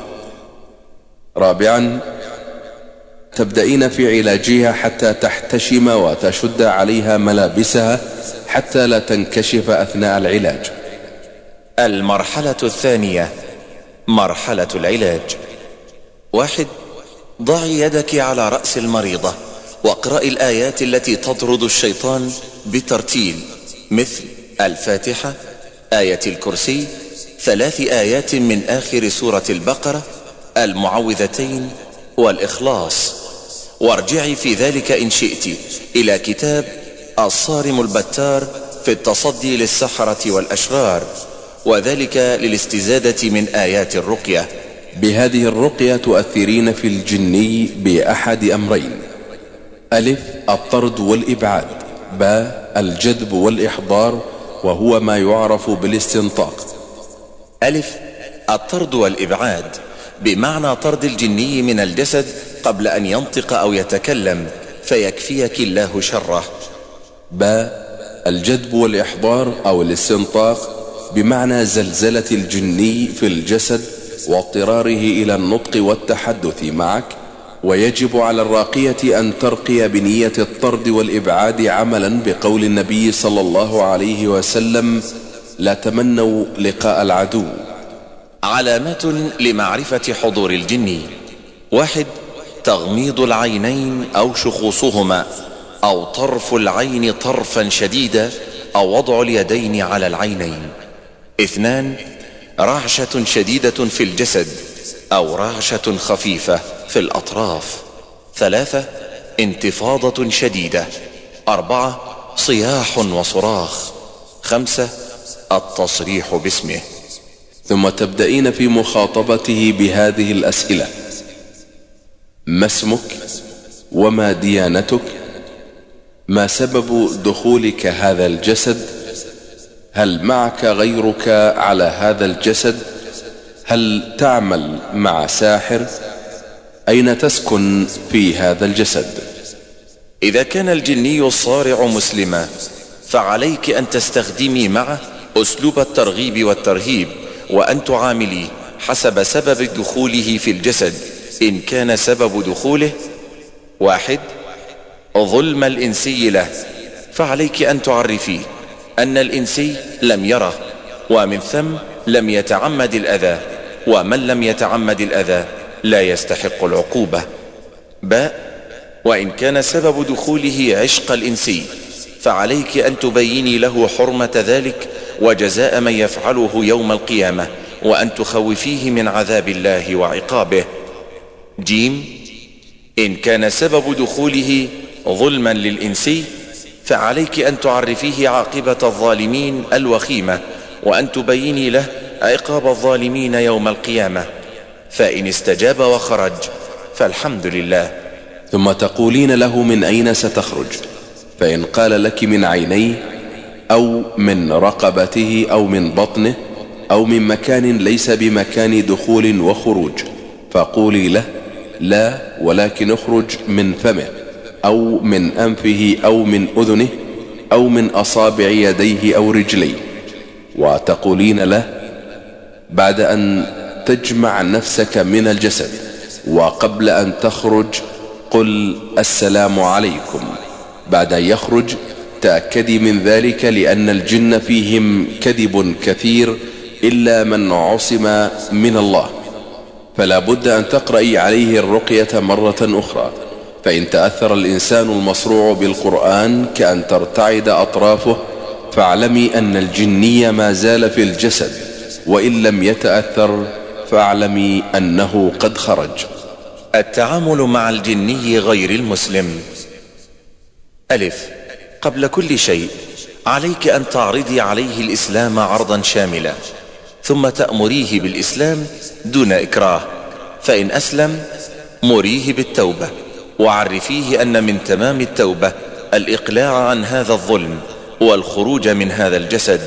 رابعا تبدأين في علاجها حتى تحتشم وتشد عليها ملابسها حتى لا تنكشف أثناء العلاج. المرحلة الثانية مرحلة العلاج. 1 ضعي يدك على رأس المريضة واقرأي الآيات التي تطرد الشيطان بترتيل، مثل الفاتحة، آية الكرسي، 3 آيات من آخر سورة البقرة، المعوذتين والإخلاص. وارجعي في ذلك إن شئت إلى كتاب الصارم البتار في التصدي للسحرة والأشرار، وذلك للاستزادة من آيات الرقية. بهذه الرقية تؤثرين في الجني بأحد أمرين: ألف الطرد والإبعاد، باء الجذب والإحضار وهو ما يعرف بالاستنطاق. ألف الطرد والإبعاد بمعنى طرد الجني من الجسد قبل أن ينطق أو يتكلم، فيكفيك الله شره. باء الجذب والإحضار أو الاستنطاق بمعنى زلزلة الجني في الجسد واضطراره إلى النطق والتحدث معك، ويجب على الراقية أن ترقي بنية الطرد والإبعاد عملا بقول النبي صلى الله عليه وسلم: لا تمنوا لقاء العدو. علامات لمعرفة حضور الجني: 1. تغميض العينين أو شخوصهما، أو طرف العين طرفا شديدا، أو وضع اليدين على العينين. 2. رعشة شديدة في الجسد، أو رعشة خفيفة في الأطراف. 3. انتفاضة شديدة. 4. صياح وصراخ. 5. التصريح باسمه. ثم تبدأين في مخاطبته بهذه الأسئلة: ما اسمك؟ وما ديانتك؟ ما سبب دخولك هذا الجسد؟ هل معك غيرك على هذا الجسد؟ هل تعمل مع ساحر؟ أين تسكن في هذا الجسد؟ إذا كان الجني الصارع مسلما، فعليك أن تستخدمي معه أسلوب الترغيب والترهيب، وأن تعاملي حسب سبب دخوله في الجسد. إن كان سبب دخوله: 1. ظلم الإنسي له، فعليك أن تعرفيه أن الإنسي لم يره، ومن ثم لم يتعمد الأذى، ومن لم يتعمد الأذى لا يستحق العقوبة. باء وإن كان سبب دخوله عشق الإنسي، فعليك أن تبيني له حرمة ذلك وجزاء من يفعله يوم القيامة، وأن تخوفيه من عذاب الله وعقابه. جيم إن كان سبب دخوله ظلما للإنسي، فعليك أن تعرفيه عاقبة الظالمين الوخيمة، وأن تبيني له عقاب الظالمين يوم القيامة. فإن استجاب وخرج فالحمد لله. ثم تقولين له من أين ستخرج، فإن قال لك من عينيه أو من رقبته أو من بطنه أو من مكان ليس بمكان دخول وخروج، فقولي له: لا، ولكن اخرج من فمه أو من أنفه أو من أذنه أو من أصابع يديه أو رجليه. وتقولين له بعد أن تجمع نفسك من الجسد وقبل أن تخرج: قل السلام عليكم. بعد أن يخرج تأكدي من ذلك، لأن الجن فيهم كذب كثير إلا من عصم من الله، فلا بد أن تقرأي عليه الرقية مرة أخرى. فإن تأثر الإنسان المصروع بالقرآن كأن ترتعد أطرافه، فاعلمي أن الجني ما زال في الجسد، وإن لم يتأثر فاعلمي أنه قد خرج. التعامل مع الجني غير المسلم. 1. قبل كل شيء عليك أن تعرضي عليه الإسلام عرضا شاملا، ثم تأمريه بالإسلام دون إكراه. فإن أسلم مريه بالتوبة، وعرفيه أن من تمام التوبة الإقلاع عن هذا الظلم والخروج من هذا الجسد.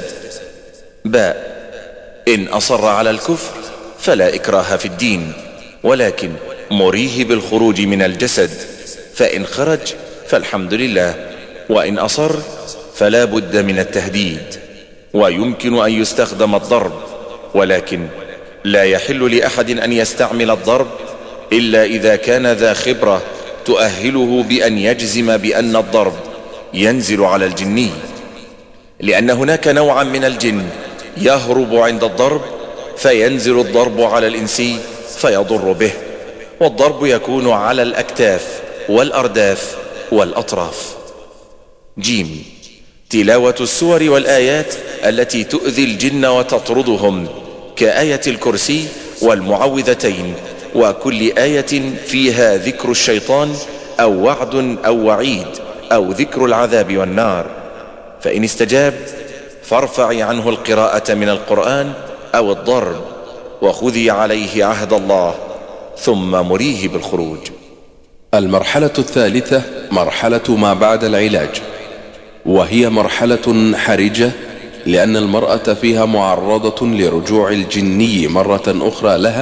باء إن أصر على الكفر فلا إكراه في الدين، ولكن مريه بالخروج من الجسد، فإن خرج فالحمد لله، وإن أصر فلا بد من التهديد. ويمكن أن يستخدم الضرب، ولكن لا يحل لأحد أن يستعمل الضرب إلا إذا كان ذا خبرة تؤهله بأن يجزم بأن الضرب ينزل على الجني، لأن هناك نوعا من الجن يهرب عند الضرب، فينزل الضرب على الإنسي فيضر به، والضرب يكون على الأكتاف والأرداف والأطراف. جيم تلاوة السور والآيات التي تؤذي الجن وتطردهم، كآية الكرسي والمعوذتين، وكل آية فيها ذكر الشيطان أو وعد أو وعيد أو ذكر العذاب والنار. فإن استجاب فارفعي عنه القراءة من القرآن أو الضرب، وخذي عليه عهد الله، ثم مريه بالخروج. المرحلة الثالثة مرحلة ما بعد العلاج، وهي مرحلة حرجة، لأن المرأة فيها معرضة لرجوع الجني مرة أخرى لها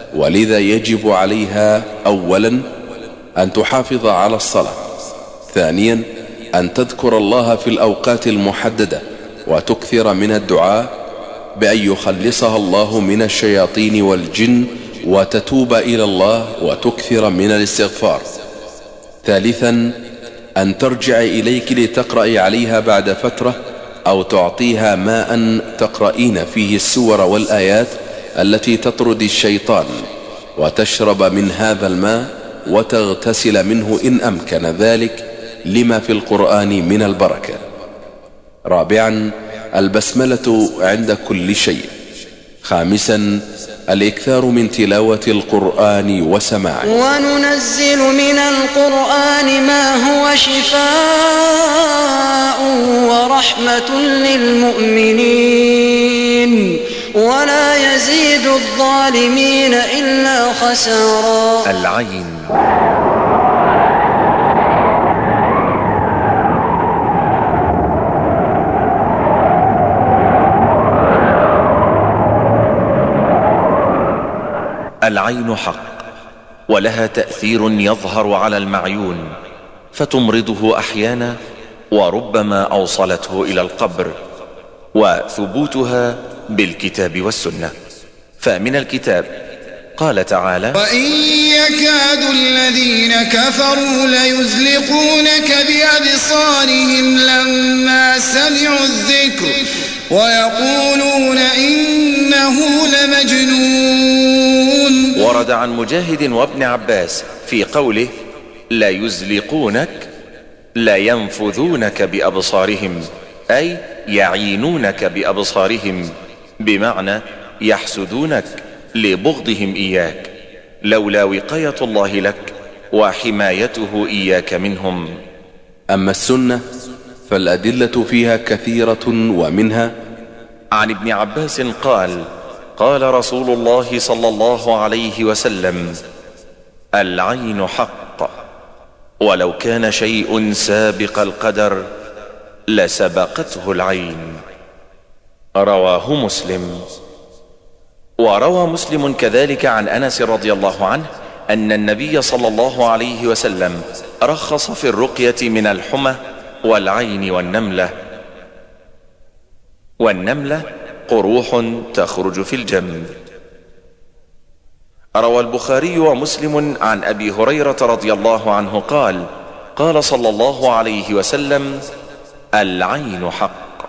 ولذا يجب عليها أولا أن تحافظ على الصلاة، ثانيا أن تذكر الله في الأوقات المحددة وتكثر من الدعاء بأن يخلصها الله من الشياطين والجن وتتوب إلى الله وتكثر من الاستغفار، ثالثا أن ترجع إليك لتقرأي عليها بعد فترة أو تعطيها ماء تقرأين فيه السور والآيات التي تطرد الشيطان وتشرب من هذا الماء وتغتسل منه إن أمكن ذلك لما في القرآن من البركة. رابعا البسملة عند كل شيء. خامسا الإكثار من تلاوة القرآن وسماعه. وننزل من القرآن ما هو شفاء ورحمة للمؤمنين ولا يزيد الظالمين إلا خسارا. العين. العين حق، ولها تأثير يظهر على المعيون فتمرضه أحيانا وربما أوصلته إلى القبر، وثبوتها بالكتاب والسنة. فمن الكتاب قال تعالى: وإن يكاد الذين كفروا ليزلقونك بأبصارهم لما سمعوا الذكر ويقولون إنه لمجنون. ورد عن مجاهد وابن عباس في قوله: لا يزلقونك لا ينفذونك بأبصارهم، أي يعينونك بأبصارهم، بمعنى يحسدونك لبغضهم إياك، لولا وقاية الله لك وحمايته إياك منهم. أما السنة فالأدلة فيها كثيرة، ومنها عن ابن عباس قال: قال رسول الله صلى الله عليه وسلم: العين حق، ولو كان شيء سابق القدر لسبقته العين. رواه مسلم. وروى مسلم كذلك عن أنس رضي الله عنه أن النبي صلى الله عليه وسلم رخص في الرقية من الحمى والعين والنملة قروح تخرج في الجنب. روى البخاري ومسلم عن أبي هريرة رضي الله عنه قال: قال صلى الله عليه وسلم: العين حق.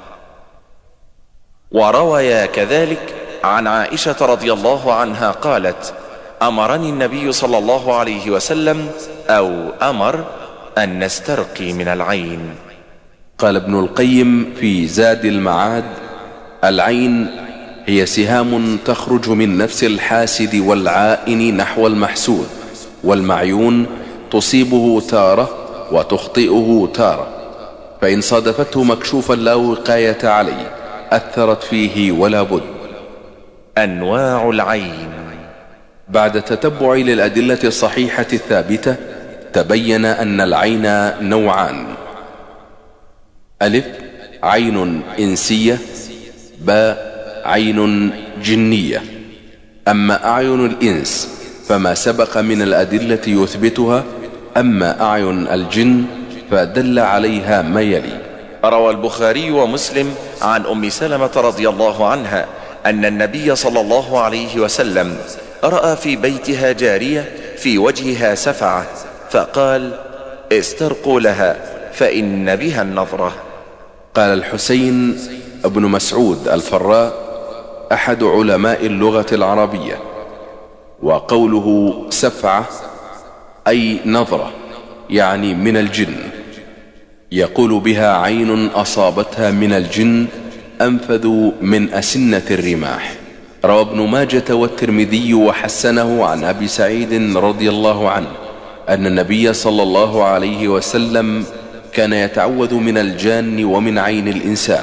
وروى كذلك عن عائشة رضي الله عنها قالت: أمرني النبي صلى الله عليه وسلم أو أمر أن نسترقي من العين. قال ابن القيم في زاد المعاد: العين هي سهام تخرج من نفس الحاسد والعائن نحو المحسود، والمعيون تصيبه تارة وتخطئه تارة، فإن صادفته مكشوفا لا وقاية عليه أثرت فيه ولا بد. أنواع العين. بعد التتبع للأدلة الصحيحة الثابتة تبين أن العين نوعان: ألف عين إنسية، باء عين جنية. أما أعين الإنس فما سبق من الأدلة يثبتها، أما أعين الجن فدل عليها ما يلي. روى البخاري ومسلم عن أم سلمة رضي الله عنها أن النبي صلى الله عليه وسلم رأى في بيتها جارية في وجهها سفعة، فقال: استرقوا لها فإن بها النظرة. قال الحسين ابن مسعود الفراء أحد علماء اللغة العربية: وقوله سفعة أي نظرة، يعني من الجن، يقول بها عين أصابتها من الجن أنفذ من أسنة الرماح. روى ابن ماجة والترمذي وحسنه عن أبي سعيد رضي الله عنه أن النبي صلى الله عليه وسلم كان يتعوذ من الجان ومن عين الإنسان.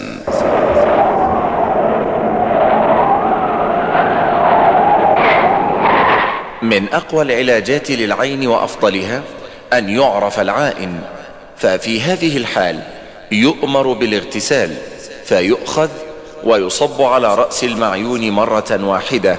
من أقوى العلاجات للعين وأفضلها أن يعرف العائن، ففي هذه الحال يؤمر بالاغتسال، فيؤخذ ويصب على رأس المعيون مرة واحدة،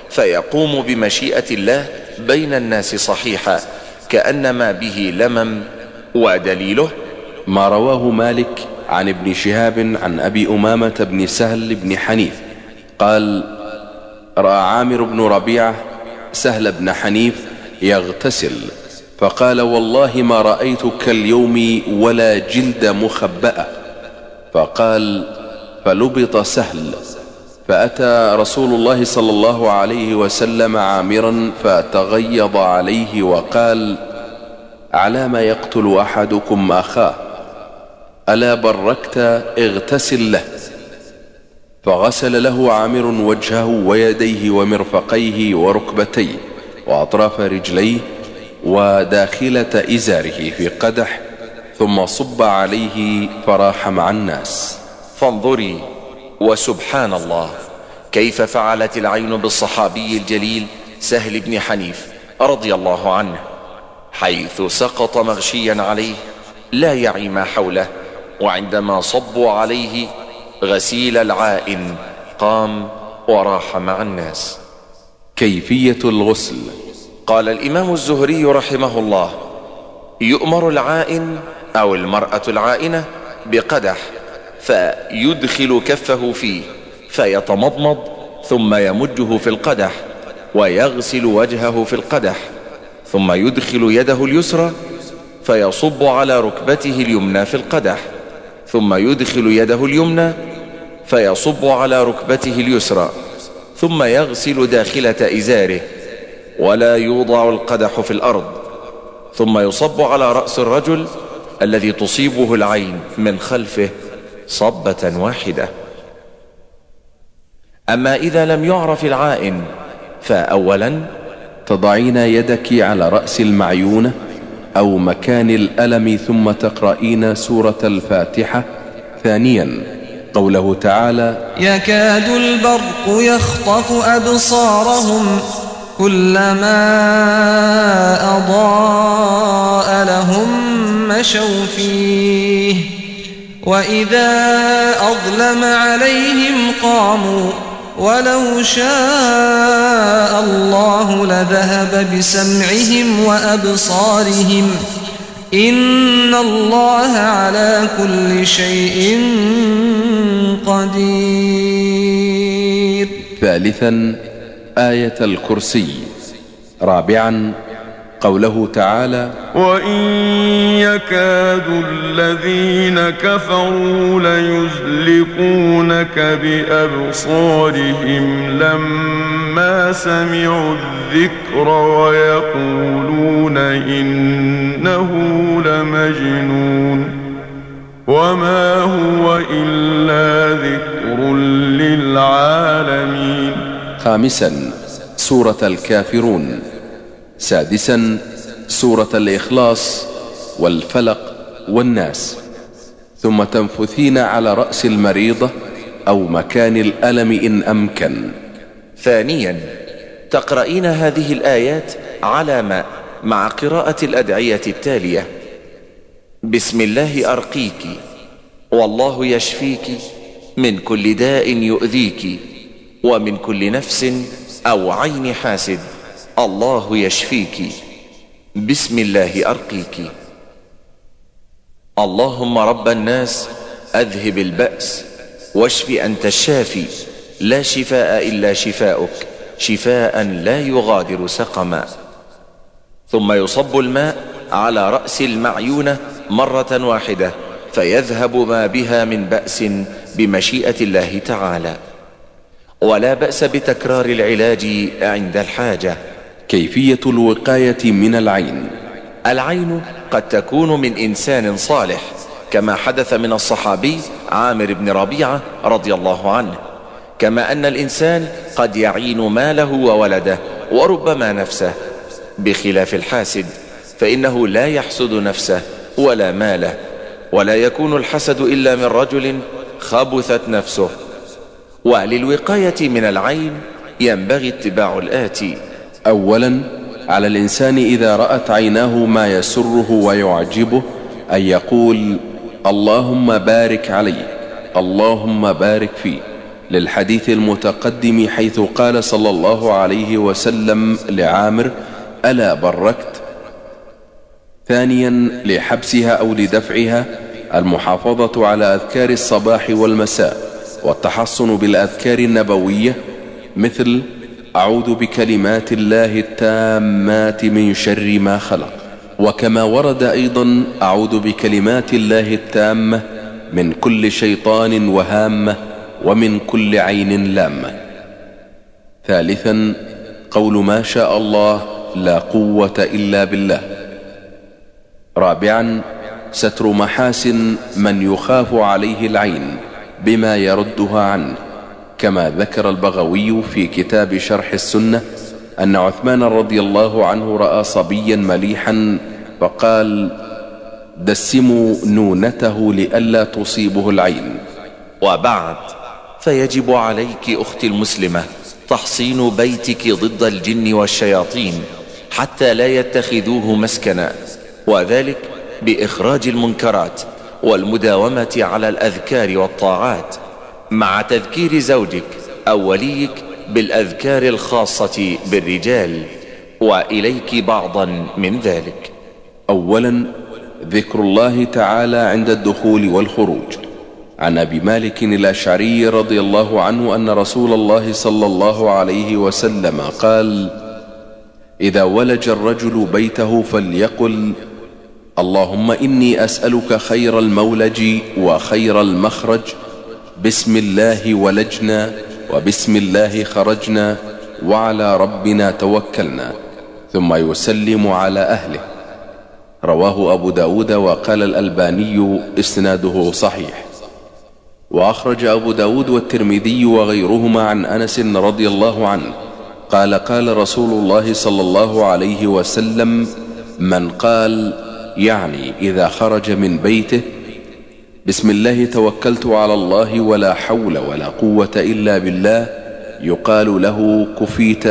فيقوم بمشيئة الله بين الناس صحيحا كأنما به لمم. ودليله ما رواه مالك عن ابن شهاب عن أبي أمامة بن سهل بن حنيف قال: رأى عامر بن ربيعة سهل بن حنيف يغتسل فقال: والله ما رأيتك اليوم ولا جلد مخبأة. فقال: فلبط سهل، فأتى رسول الله صلى الله عليه وسلم عامرا فتغيظ عليه وقال: على ما يقتل أحدكم أخاه؟ ألا بركت؟ اغتسل له. فغسل له عامر وجهه ويديه ومرفقيه وركبتيه وأطراف رجليه وداخلة إزاره في قدح، ثم صب عليه فراح مع الناس. فانظري، وسبحان الله كيف فعلت العين بالصحابي الجليل سهل بن حنيف رضي الله عنه، حيث سقط مغشيا عليه لا يعي ما حوله، وعندما صبوا عليه غسيل العائن قام وراح مع الناس. كيفية الغسل؟ قال الإمام الزهري رحمه الله: يؤمر العائن أو المرأة العائنة بقدح، فيدخل كفه فيه فيتمضمض، ثم يمجه في القدح ويغسل وجهه في القدح، ثم يدخل يده اليسرى فيصب على ركبته اليمنى في القدح، ثم يدخل يده اليمنى فيصب على ركبته اليسرى، ثم يغسل داخلة إزاره، ولا يوضع القدح في الأرض، ثم يصب على رأس الرجل الذي تصيبه العين من خلفه صبة واحدة. أما إذا لم يعرف العائن فأولا تضعين يدك على رأس المعيونة أو مكان الألم ثم تقرأين سورة الفاتحة. ثانيا قوله تعالى: يكاد البرق يخطف أبصارهم كلما أضاء لهم مشوا فيه وإذا أظلم عليهم قاموا ولو شاء الله لذهب بسمعهم وأبصارهم إن الله على كل شيء قدير. ثالثا آية الكرسي. رابعا قوله تعالى: وإن يكاد الذين كفروا ليزلقونك بأبصارهم لما سمعوا الذكر ويقولون إنه لمجنون وما هو إلا ذكر للعالمين. خامسا سورة الكافرون. سادسا سورة الإخلاص والفلق والناس، ثم تنفثين على رأس المريضة أو مكان الألم إن أمكن. ثانيا تقرأين هذه الآيات على ماء مع قراءة الأدعية التالية: بسم الله أرقيك، والله يشفيك من كل داء يؤذيك، ومن كل نفس أو عين حاسد الله يشفيك، بسم الله أرقيك. اللهم رب الناس أذهب البأس واشف أنت الشافي، لا شفاء إلا شفاؤك، شفاء لا يغادر سقما. ثم يصب الماء على رأس المعيونة مرة واحدة فيذهب ما بها من بأس بمشيئة الله تعالى، ولا بأس بتكرار العلاج عند الحاجة. كيفية الوقاية من العين. العين قد تكون من إنسان صالح كما حدث من الصحابي عامر بن ربيعة رضي الله عنه، كما أن الإنسان قد يعين ماله وولده وربما نفسه، بخلاف الحاسد فإنه لا يحسد نفسه ولا ماله، ولا يكون الحسد إلا من رجل خبثت نفسه. وللوقاية من العين ينبغي اتباع الآتي: أولا على الإنسان إذا رأت عيناه ما يسره ويعجبه أن يقول: اللهم بارك عليه، اللهم بارك فيه. للحديث المتقدم، حيث قال صلى الله عليه وسلم لعامر: ألا بركت؟ ثانيا لحبسها أو لدفعها المحافظة على أذكار الصباح والمساء والتحصن بالأذكار النبوية، مثل أعوذ بكلمات الله التامات من شر ما خلق. وكما ورد أيضا أعوذ بكلمات الله التامة من كل شيطان وهامة ومن كل عين لامة. ثالثا قول ما شاء الله لا قوة إلا بالله. رابعا ستر محاسن من يخاف عليه العين بما يردها عنه، كما ذكر البغوي في كتاب شرح السنة أن عثمان رضي الله عنه رأى صبيا مليحا فقال: دسموا نونته لئلا تصيبه العين. وبعد، فيجب عليك أختي المسلمة تحصين بيتك ضد الجن والشياطين حتى لا يتخذوه مسكنا، وذلك بإخراج المنكرات والمداومة على الأذكار والطاعات، مع تذكير زوجك أو وليك بالأذكار الخاصة بالرجال. وإليك بعضا من ذلك. أولا ذكر الله تعالى عند الدخول والخروج. عن أبي مالك الأشعري رضي الله عنه أن رسول الله صلى الله عليه وسلم قال: إذا ولج الرجل بيته فليقل: اللهم إني أسألك خير المولج وخير المخرج، بسم الله ولجنا وبسم الله خرجنا وعلى ربنا توكلنا، ثم يسلم على أهله. رواه أبو داود، وقال الألباني إسناده صحيح. وأخرج أبو داود والترمذي وغيرهما عن أنس رضي الله عنه قال: قال رسول الله صلى الله عليه وسلم: من قال، يعني إذا خرج من بيته: بسم الله توكلت على الله ولا حول ولا قوة إلا بالله، يقال له: كفيت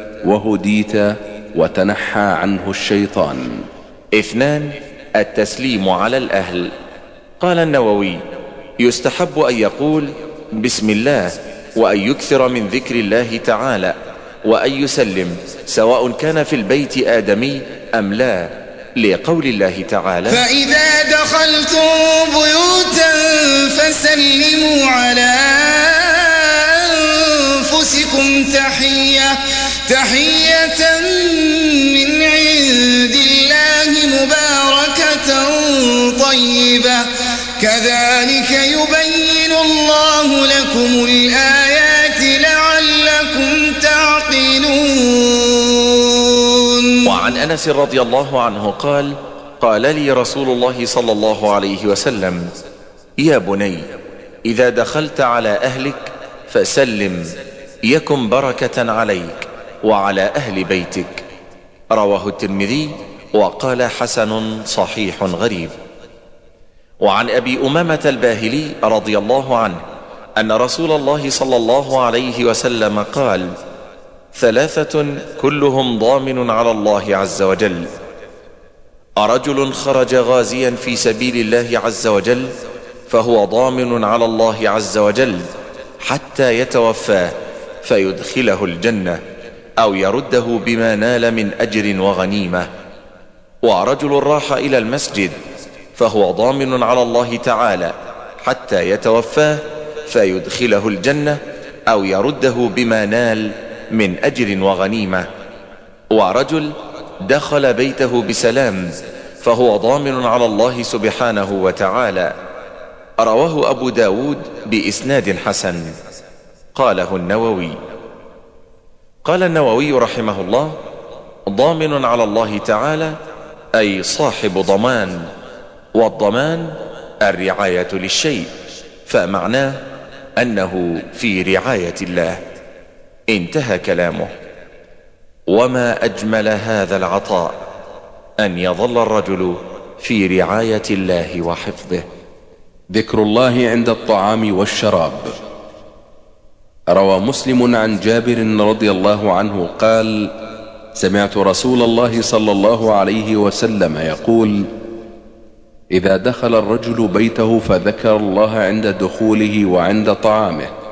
وهديت وتنحى عنه الشيطان. اثنان التسليم على الأهل. قال النووي: يستحب أن يقول بسم الله، وأن يكثر من ذكر الله تعالى، وأن يسلم سواء كان في البيت آدمي أم لا، لقول الله تعالى: فإذا دخلتم بيوتا فسلموا على أنفسكم تحية من عند الله مباركة طيبة، كذلك يبين الله لكم الآيات لعلكم تعقلون. وعن أنس رضي الله عنه قال: قال لي رسول الله صلى الله عليه وسلم: يا بني، إذا دخلت على أهلك فسلم، يكن بركة عليك وعلى أهل بيتك. رواه الترمذي، وقال: حسن صحيح غريب. وعن أبي أمامة الباهلي رضي الله عنه أن رسول الله صلى الله عليه وسلم قال: ثلاثة كلهم ضامن على الله عز وجل: رجل خرج غازيا في سبيل الله عز وجل فهو ضامن على الله عز وجل حتى يتوفاه فيدخله الجنة أو يرده بما نال من أجر وغنيمة. ورجل راح إلى المسجد فهو ضامن على الله تعالى حتى يتوفاه فيدخله الجنة أو يرده بما نال من أجر وغنيمة. ورجل دخل بيته بسلام فهو ضامن على الله سبحانه وتعالى. رواه أبو داود بإسناد حسن. قاله النووي. قال النووي رحمه الله: ضامن على الله تعالى أي صاحب ضمان، والضمان الرعاية للشيء، فمعناه أنه في رعاية الله. انتهى كلامه. وما أجمل هذا العطاء أن يظل الرجل في رعاية الله وحفظه. ذكر الله عند الطعام والشراب. روى مسلم عن جابر رضي الله عنه قال: سمعت رسول الله صلى الله عليه وسلم يقول: إذا دخل الرجل بيته فذكر الله عند دخوله وعند طعامه،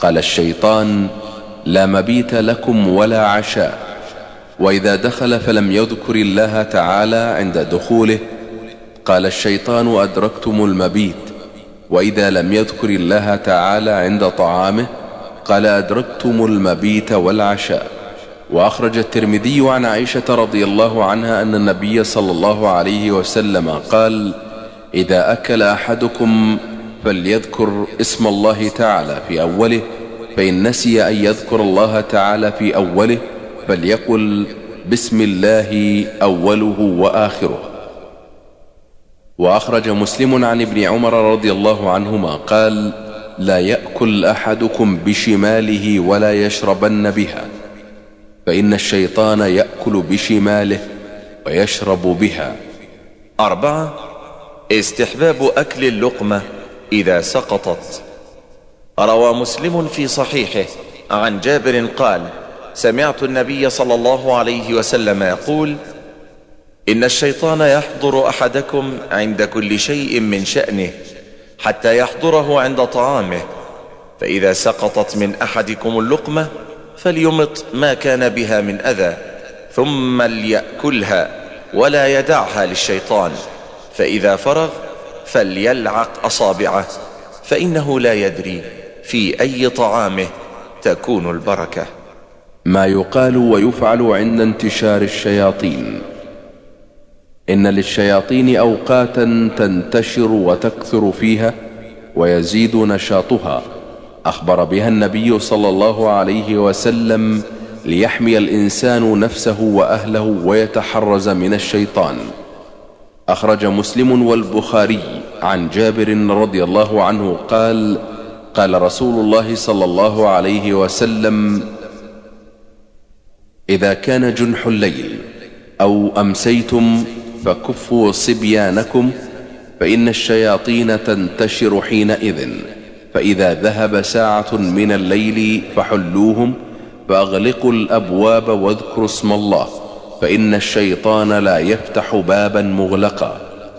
قال الشيطان: لا مبيت لكم ولا عشاء. وإذا دخل فلم يذكر الله تعالى عند دخوله قال الشيطان: أدركتم المبيت. وإذا لم يذكر الله تعالى عند طعامه قال: أدركتم المبيت والعشاء. وأخرج الترمذي عن عائشة رضي الله عنها أن النبي صلى الله عليه وسلم قال: إذا أكل أحدكم فليذكر اسم الله تعالى في أوله، فإن نسي أن يذكر الله تعالى في أوله فليقل: بسم الله أوله وآخره. وأخرج مسلم عن ابن عمر رضي الله عنهما قال: لا يأكل أحدكم بشماله ولا يشربن بها، فإن الشيطان يأكل بشماله ويشرب بها. 4. استحباب أكل اللقمة إذا سقطت. روى مسلم في صحيحه عن جابر قال: سمعت النبي صلى الله عليه وسلم يقول: إن الشيطان يحضر أحدكم عند كل شيء من شأنه حتى يحضره عند طعامه، فإذا سقطت من أحدكم اللقمة فليمط ما كان بها من أذى ثم ليأكلها ولا يدعها للشيطان، فإذا فرغ فليلعق أصابعه، فإنه لا يدري في أي طعامه تكون البركة. ما يقال ويفعل عند انتشار الشياطين. إن للشياطين أوقاتا تنتشر وتكثر فيها ويزيد نشاطها، أخبر بها النبي صلى الله عليه وسلم ليحمي الإنسان نفسه وأهله ويتحرز من الشيطان. أخرج مسلم والبخاري عن جابر رضي الله عنه قال: قال رسول الله صلى الله عليه وسلم: إذا كان جنح الليل أو أمسيتم فكفوا صبيانكم، فإن الشياطين تنتشر حينئذ، فإذا ذهب ساعة من الليل فحلوهم، فأغلقوا الأبواب واذكروا اسم الله، فإن الشيطان لا يفتح بابا مغلقا.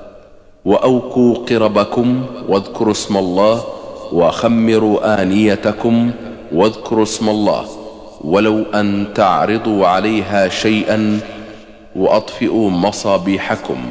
وأوكوا قربكم واذكروا اسم الله، وخمروا آنيتكم واذكروا اسم الله، ولو أن تعرضوا عليها شيئا، وأطفئوا مصابيحكم.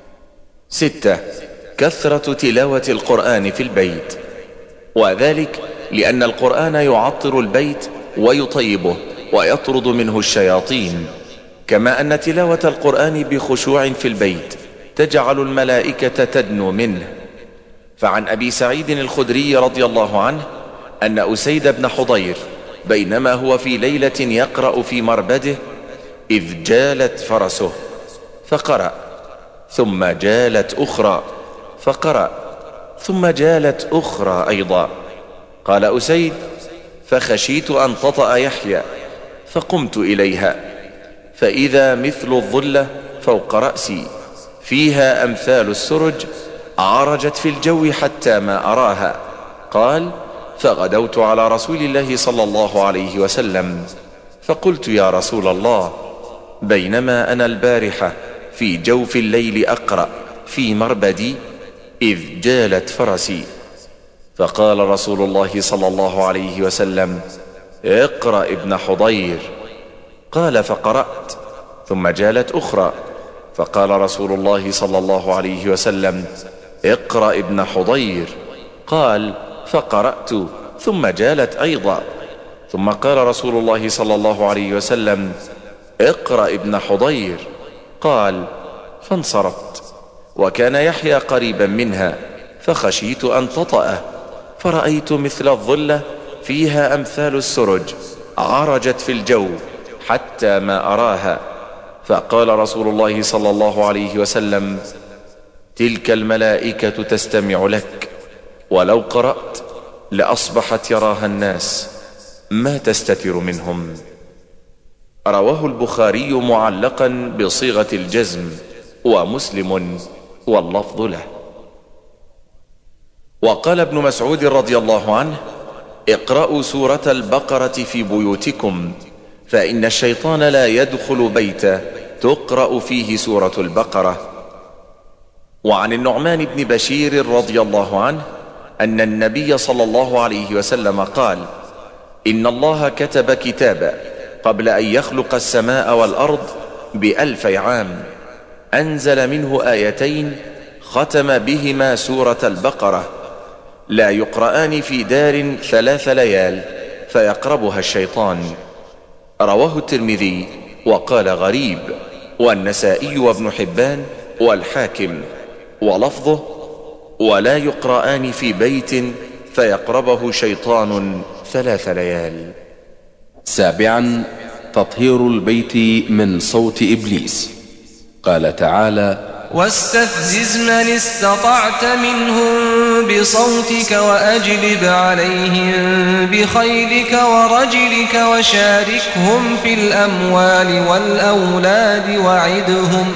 6. كثرة تلاوة القرآن في البيت، وذلك لأن القرآن يعطر البيت ويطيبه ويطرد منه الشياطين، كما أن تلاوة القرآن بخشوع في البيت تجعل الملائكة تدنو منه. فعن أبي سعيد الخدري رضي الله عنه أن أسيد بن حضير بينما هو في ليلة يقرأ في مربده إذ جالت فرسه فقرأ، ثم جالت أخرى فقرأ، ثم جالت أخرى أيضا. قال أسيد: فخشيت أن تطأ يحيى، فقمت إليها فإذا مثل الظلة فوق رأسي فيها أمثال السرج عرجت في الجو حتى ما أراها. قال: فغدوت على رسول الله صلى الله عليه وسلم فقلت: يا رسول الله، بينما أنا البارحة في جوف الليل أقرأ في مربدي إذ جالت فرسي. فقال رسول الله صلى الله عليه وسلم: اقرأ ابن حضير. قال: فقرأت، ثم جالت أخرى. فقال رسول الله صلى الله عليه وسلم: اقرأ ابن حضير. قال: فقرأت، ثم جالت أيضا. ثم قال رسول الله صلى الله عليه وسلم: اقرأ ابن حضير. قال: فانصرفت، وكان يحيى قريبا منها، فخشيت أن تطأه، فرأيت مثل الظلة فيها أمثال السرج عرجت في الجو حتى ما أراها. فقال رسول الله صلى الله عليه وسلم: تلك الملائكة تستمع لك، ولو قرأت لأصبحت يراها الناس ما تستتر منهم. رواه البخاري معلقا بصيغة الجزم، ومسلم واللفظ له. وقال ابن مسعود رضي الله عنه: اقرأوا سورة البقرة في بيوتكم، فإن الشيطان لا يدخل بيتا تقرأ فيه سورة البقرة. وعن النعمان بن بشير رضي الله عنه أن النبي صلى الله عليه وسلم قال: إن الله كتب كتابا قبل أن يخلق السماء والأرض ب1000 عام، أنزل منه آيتين ختم بهما سورة البقرة، لا يقرآن في دار 3 ليال فيقربها الشيطان. رواه الترمذي وقال غريب، والنسائي وابن حبان والحاكم، ولفظه: ولا يقرآن في بيت فيقربه شيطان 3 ليال. 7. تطهير البيت من صوت إبليس. قال تعالى: واستفزز من استطعت منهم بصوتك وأجلب عليهم بخيلك ورجلك وشاركهم في الأموال والأولاد وعدهم،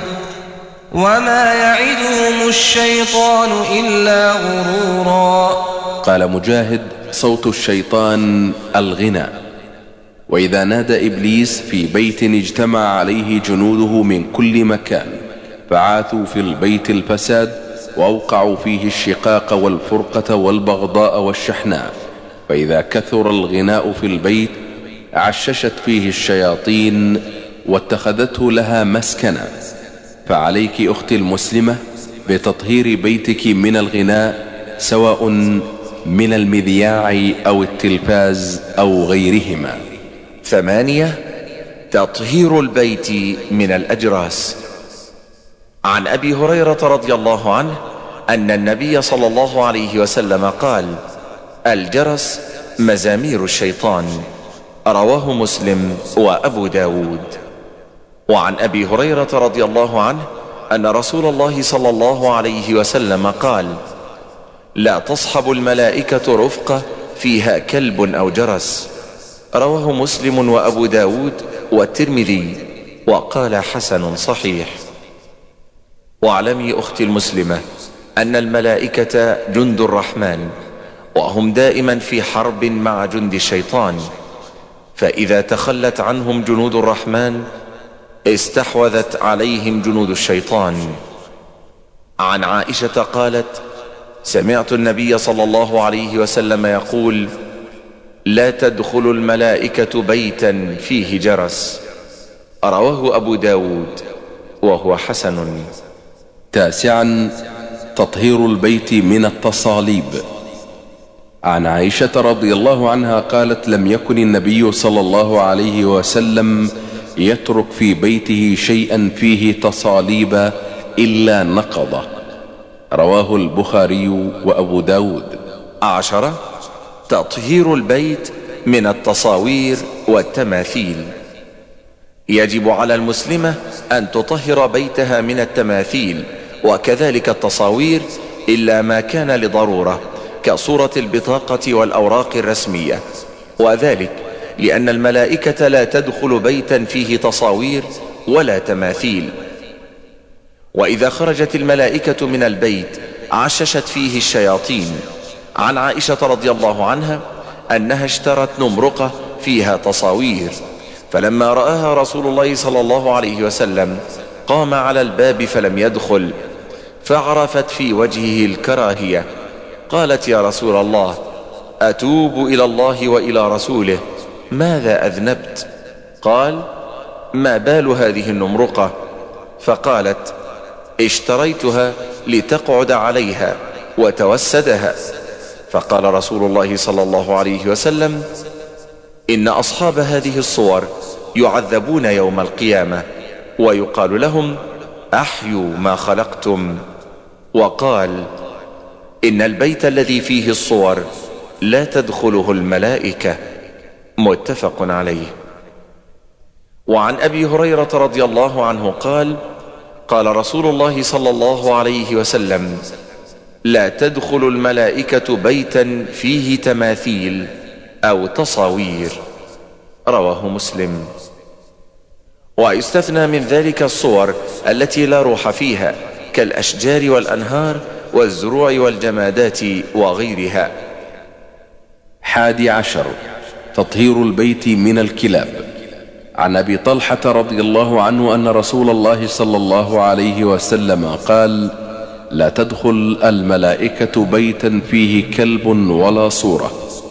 وما يعدهم الشيطان إلا غرورا. قال مجاهد: صوت الشيطان الغناء. وإذا نادى إبليس في بيت اجتمع عليه جنوده من كل مكان، فعاثوا في البيت الفساد وأوقعوا فيه الشقاق والفرقة والبغضاء والشحناء. فإذا كثر الغناء في البيت عششت فيه الشياطين واتخذته لها مسكنا. فعليك أختي المسلمة بتطهير بيتك من الغناء، سواء من المذياع أو التلفاز أو غيرهما. 8. تطهير البيت من الأجراس. عن أبي هريرة رضي الله عنه أن النبي صلى الله عليه وسلم قال: الجرس مزامير الشيطان. رواه مسلم وأبو داود. وعن أبي هريرة رضي الله عنه أن رسول الله صلى الله عليه وسلم قال: لا تصحب الملائكة رفقة فيها كلب أو جرس. رواه مسلم وأبو داود والترمذي وقال حسن صحيح. واعلمي أختي المسلمة أن الملائكة جند الرحمن، وهم دائما في حرب مع جند الشيطان، فإذا تخلت عنهم جنود الرحمن استحوذت عليهم جنود الشيطان. عن عائشة قالت: سمعت النبي صلى الله عليه وسلم يقول: لا تدخل الملائكة بيتا فيه جرس. رواه أبو داود وهو حسن. 9. تطهير البيت من التصاليب. عن عائشة رضي الله عنها قالت: لم يكن النبي صلى الله عليه وسلم يترك في بيته شيئا فيه تصاليب إلا نقضه. رواه البخاري وأبو داود. 10. تطهير البيت من التصاوير والتماثيل. يجب على المسلمة أن تطهر بيتها من التماثيل وكذلك التصاوير، إلا ما كان لضرورة كصورة البطاقة والأوراق الرسمية، وذلك لأن الملائكة لا تدخل بيتا فيه تصاوير ولا تماثيل. وإذا خرجت الملائكة من البيت عششت فيه الشياطين. عن عائشة رضي الله عنها أنها اشترت نمرقة فيها تصاوير، فلما رآها رسول الله صلى الله عليه وسلم قام على الباب فلم يدخل، فعرفت في وجهه الكراهية. قالت: يا رسول الله، أتوب إلى الله وإلى رسوله، ماذا أذنبت؟ قال: ما بال هذه النمرقة؟ فقالت: اشتريتها لتقعد عليها وتوسدها. فقال رسول الله صلى الله عليه وسلم: إن أصحاب هذه الصور يعذبون يوم القيامة ويقال لهم: أحيوا ما خلقتم. وقال: إن البيت الذي فيه الصور لا تدخله الملائكة. متفق عليه. وعن أبي هريرة رضي الله عنه قال: قال رسول الله صلى الله عليه وسلم: لا تدخل الملائكة بيتا فيه تماثيل أو تصاوير. رواه مسلم. ويستثنى من ذلك الصور التي لا روح فيها كالأشجار والأنهار والزروع والجمادات وغيرها. 11. تطهير البيت من الكلاب. عن أبي طلحة رضي الله عنه أن رسول الله صلى الله عليه وسلم قال: لا تدخل الملائكة بيتا فيه كلب ولا صورة.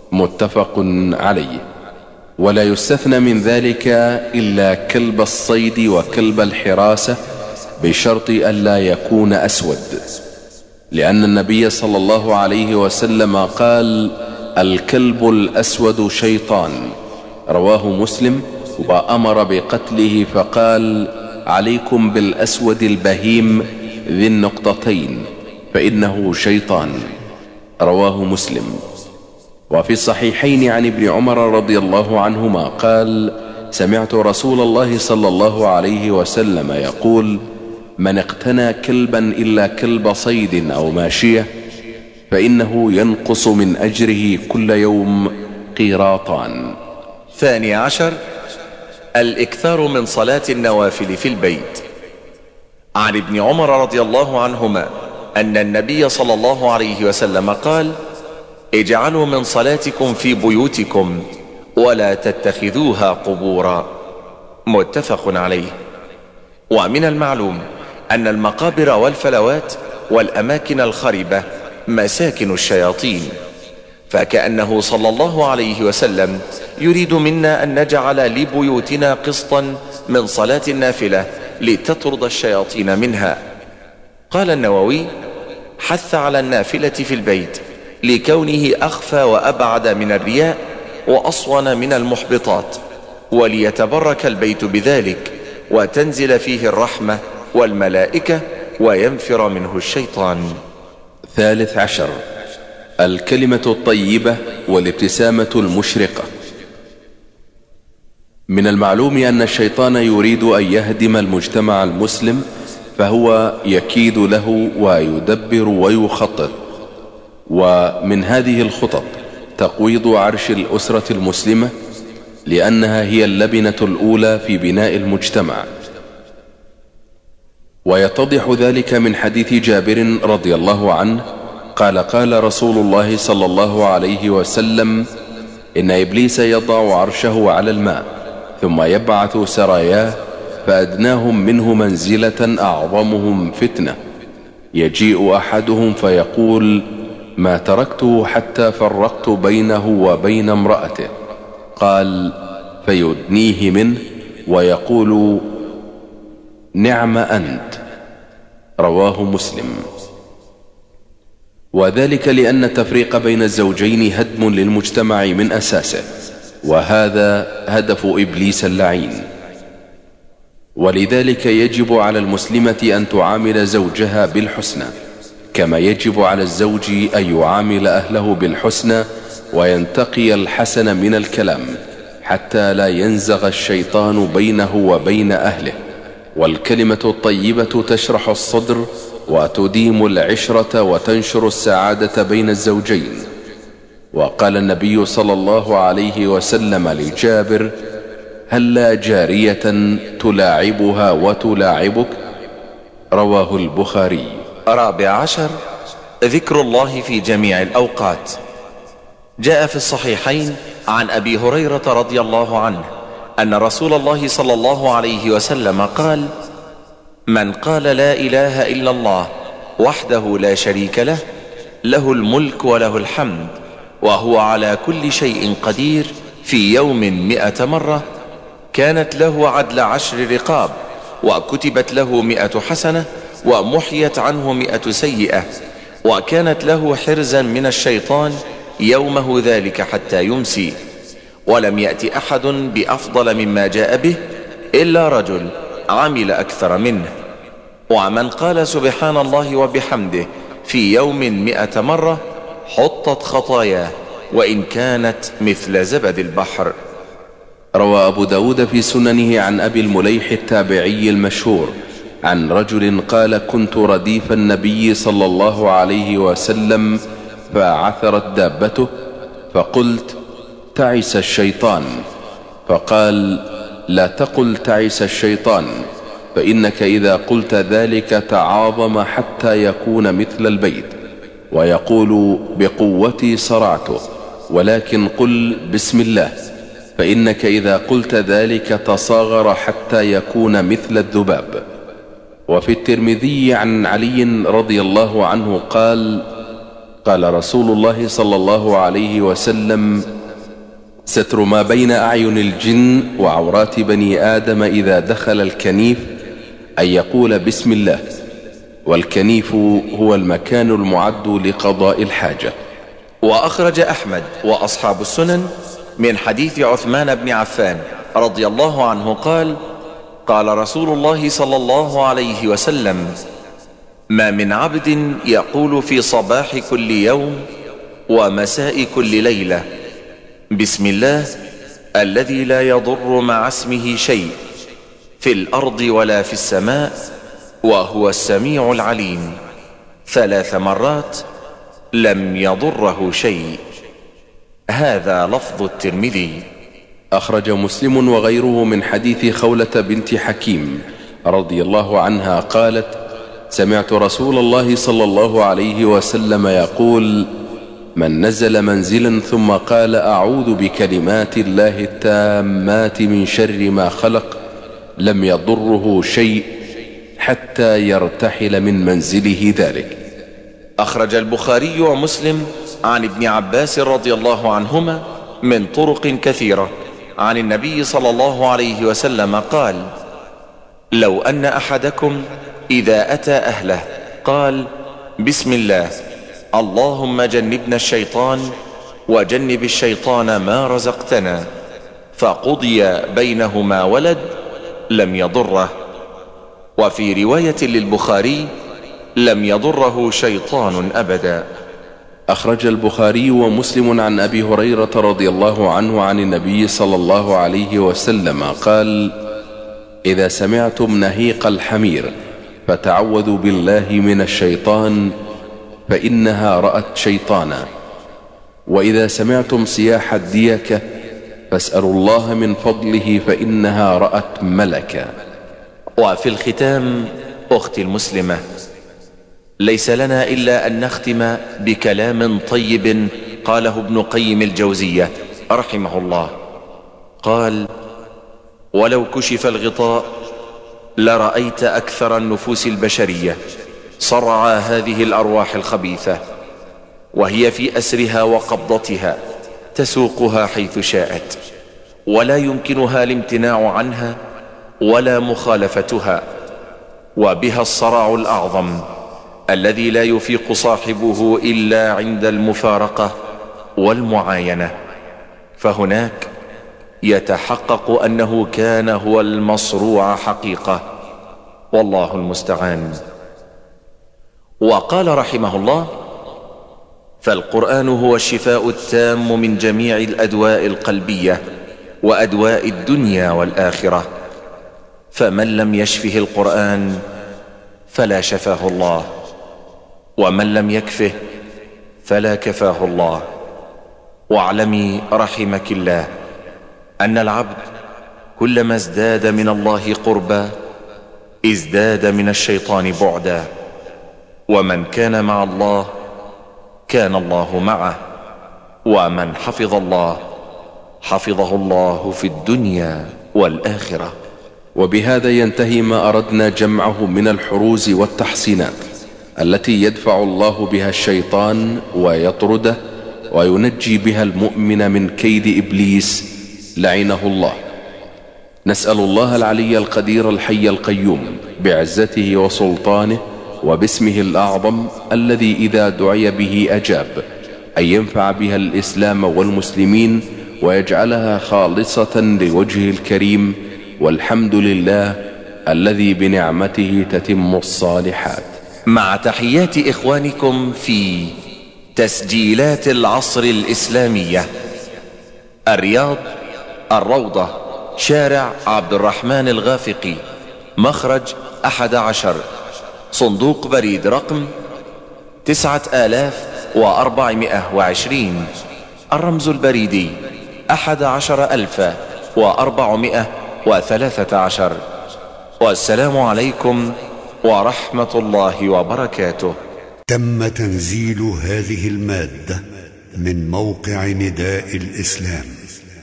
متفق عليه. ولا يستثنى من ذلك إلا كلب الصيد وكلب الحراسة بشرط ألا يكون أسود، لأن النبي صلى الله عليه وسلم قال: الكلب الأسود شيطان، رواه مسلم، وأمر بقتله فقال: عليكم بالأسود البهيم ذي النقطتين فإنه شيطان، رواه مسلم. وفي الصحيحين عن ابن عمر رضي الله عنهما قال: سمعت رسول الله صلى الله عليه وسلم يقول: من اقتنى كلبا إلا كلب صيد أو ماشية فإنه ينقص من أجره كل يوم قيراطان. 12. الإكثار من صلاة النوافل في البيت. عن ابن عمر رضي الله عنهما أن النبي صلى الله عليه وسلم قال: اجعلوا من صلاتكم في بيوتكم ولا تتخذوها قبورا، متفق عليه. ومن المعلوم أن المقابر والفلوات والأماكن الخربة مساكن الشياطين، فكأنه صلى الله عليه وسلم يريد منا أن نجعل لبيوتنا قسطا من صلاة النافلة لتطرد الشياطين منها. قال النووي: حث على النافلة في البيت لكونه أخفى وأبعد من الرياء وأصون من المحبطات، وليتبرك البيت بذلك وتنزل فيه الرحمة والملائكة وينفر منه الشيطان. 13. الكلمة الطيبة والابتسامة المشرقة. من المعلوم أن الشيطان يريد أن يهدم المجتمع المسلم، فهو يكيد له ويدبر ويخطط. ومن هذه الخطط تقويض عرش الأسرة المسلمة، لأنها هي اللبنة الأولى في بناء المجتمع. ويتضح ذلك من حديث جابر رضي الله عنه قال: قال رسول الله صلى الله عليه وسلم: إن إبليس يضع عرشه على الماء ثم يبعث سراياه، فأدناهم منه منزلة أعظمهم فتنة، يجيء أحدهم فيقول: ما تركته حتى فرقت بينه وبين امرأته. قال: فيدنيه منه ويقول: نعم أنت، رواه مسلم. وذلك لأن التفريق بين الزوجين هدم للمجتمع من أساسه، وهذا هدف إبليس اللعين. ولذلك يجب على المسلمة أن تعامل زوجها بالحسنى، كما يجب على الزوج أن يعامل أهله بالحسنى وينتقي الحسن من الكلام، حتى لا ينزغ الشيطان بينه وبين أهله. والكلمة الطيبة تشرح الصدر وتديم العشرة وتنشر السعادة بين الزوجين. وقال النبي صلى الله عليه وسلم لجابر: هلا جارية تلاعبها وتلاعبك، رواه البخاري. 14. ذكر الله في جميع الأوقات. جاء في الصحيحين عن أبي هريرة رضي الله عنه أن رسول الله صلى الله عليه وسلم قال: من قال لا إله إلا الله وحده لا شريك له، له الملك وله الحمد وهو على كل شيء قدير، في يوم 100 مرة، كانت له عدل 10 رقاب، وكتبت له 100 حسنة، ومحيت عنه 100 سيئة، وكانت له حرزا من الشيطان يومه ذلك حتى يمسي. ولم يأتي أحد بأفضل مما جاء به إلا رجل عمل أكثر منه. ومن قال سبحان الله وبحمده في يوم 100 مرة حطت خطاياه وإن كانت مثل زبد البحر. روى أبو داود في سننه عن أبي المليح التابعي المشهور عن رجل قال: كنت رديف النبي صلى الله عليه وسلم فعثرت دابته، فقلت: تعس الشيطان. فقال: لا تقل تعس الشيطان، فإنك إذا قلت ذلك تعاظم حتى يكون مثل البيت، ويقول: بقوتي صرعته، ولكن قل بسم الله، فإنك إذا قلت ذلك تصاغر حتى يكون مثل الذباب. وفي الترمذي عن علي رضي الله عنه قال: قال رسول الله صلى الله عليه وسلم: ستر ما بين أعين الجن وعورات بني آدم إذا دخل الكنيف أن يقول بسم الله. والكنيف هو المكان المعد لقضاء الحاجة. وأخرج أحمد وأصحاب السنن من حديث عثمان بن عفان رضي الله عنه قال: قال رسول الله صلى الله عليه وسلم: ما من عبد يقول في صباح كل يوم ومساء كل ليلة بسم الله الذي لا يضر مع اسمه شيء في الأرض ولا في السماء وهو السميع العليم 3 مرات لم يضره شيء. هذا لفظ الترمذي. أخرج مسلم وغيره من حديث خولة بنت حكيم رضي الله عنها قالت: سمعت رسول الله صلى الله عليه وسلم يقول: من نزل منزلا ثم قال أعوذ بكلمات الله التامات من شر ما خلق لم يضره شيء حتى يرتحل من منزله ذلك. أخرج البخاري ومسلم عن ابن عباس رضي الله عنهما من طرق كثيرة عن النبي صلى الله عليه وسلم قال: لو أن أحدكم إذا أتى أهله قال بسم الله اللهم جنبنا الشيطان وجنب الشيطان ما رزقتنا فقضي بينهما ولد لم يضره. وفي رواية للبخاري: لم يضره شيطان أبدا. أخرج البخاري ومسلم عن أبي هريرة رضي الله عنه عن النبي صلى الله عليه وسلم قال: إذا سمعتم نهيق الحمير فتعوذوا بالله من الشيطان فإنها رأت شيطانا، وإذا سمعتم صياح الديكة فاسألوا الله من فضله فإنها رأت ملكا. وفي الختام أختي المسلمة، ليس لنا إلا أن نختم بكلام طيب قاله ابن قيم الجوزية رحمه الله. قال: ولو كشف الغطاء لرأيت أكثر النفوس البشرية صرعى هذه الأرواح الخبيثة وهي في أسرها وقبضتها تسوقها حيث شاءت، ولا يمكنها الامتناع عنها ولا مخالفتها، وبها الصراع الأعظم الذي لا يفيق صاحبه إلا عند المفارقة والمعاينة، فهناك يتحقق أنه كان هو المصروع حقيقة، والله المستعان. وقال رحمه الله: فالقرآن هو الشفاء التام من جميع الأدواء القلبية وأدواء الدنيا والآخرة، فمن لم يشفه القرآن فلا شفاه الله، ومن لم يكفه فلا كفاه الله. واعلمي رحمك الله أن العبد كلما ازداد من الله قربا ازداد من الشيطان بعدا، ومن كان مع الله كان الله معه، ومن حفظ الله حفظه الله في الدنيا والآخرة. وبهذا ينتهي ما أردنا جمعه من الحروز والتحصينات التي يدفع الله بها الشيطان ويطرده وينجي بها المؤمن من كيد إبليس لعنه الله. نسأل الله العلي القدير الحي القيوم بعزته وسلطانه وباسمه الأعظم الذي إذا دعي به أجاب أن ينفع بها الإسلام والمسلمين ويجعلها خالصة لوجهه الكريم، والحمد لله الذي بنعمته تتم الصالحات. مع تحيات إخوانكم في تسجيلات العصر الإسلامية، الرياض، الروضة، شارع عبد الرحمن الغافقي، مخرج 11، صندوق بريد رقم 9420، الرمز البريدي 11413. والسلام عليكم ورحمة الله وبركاته. تم تنزيل هذه المادة من موقع نداء الإسلام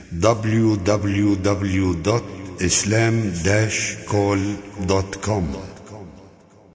www.islam-call.com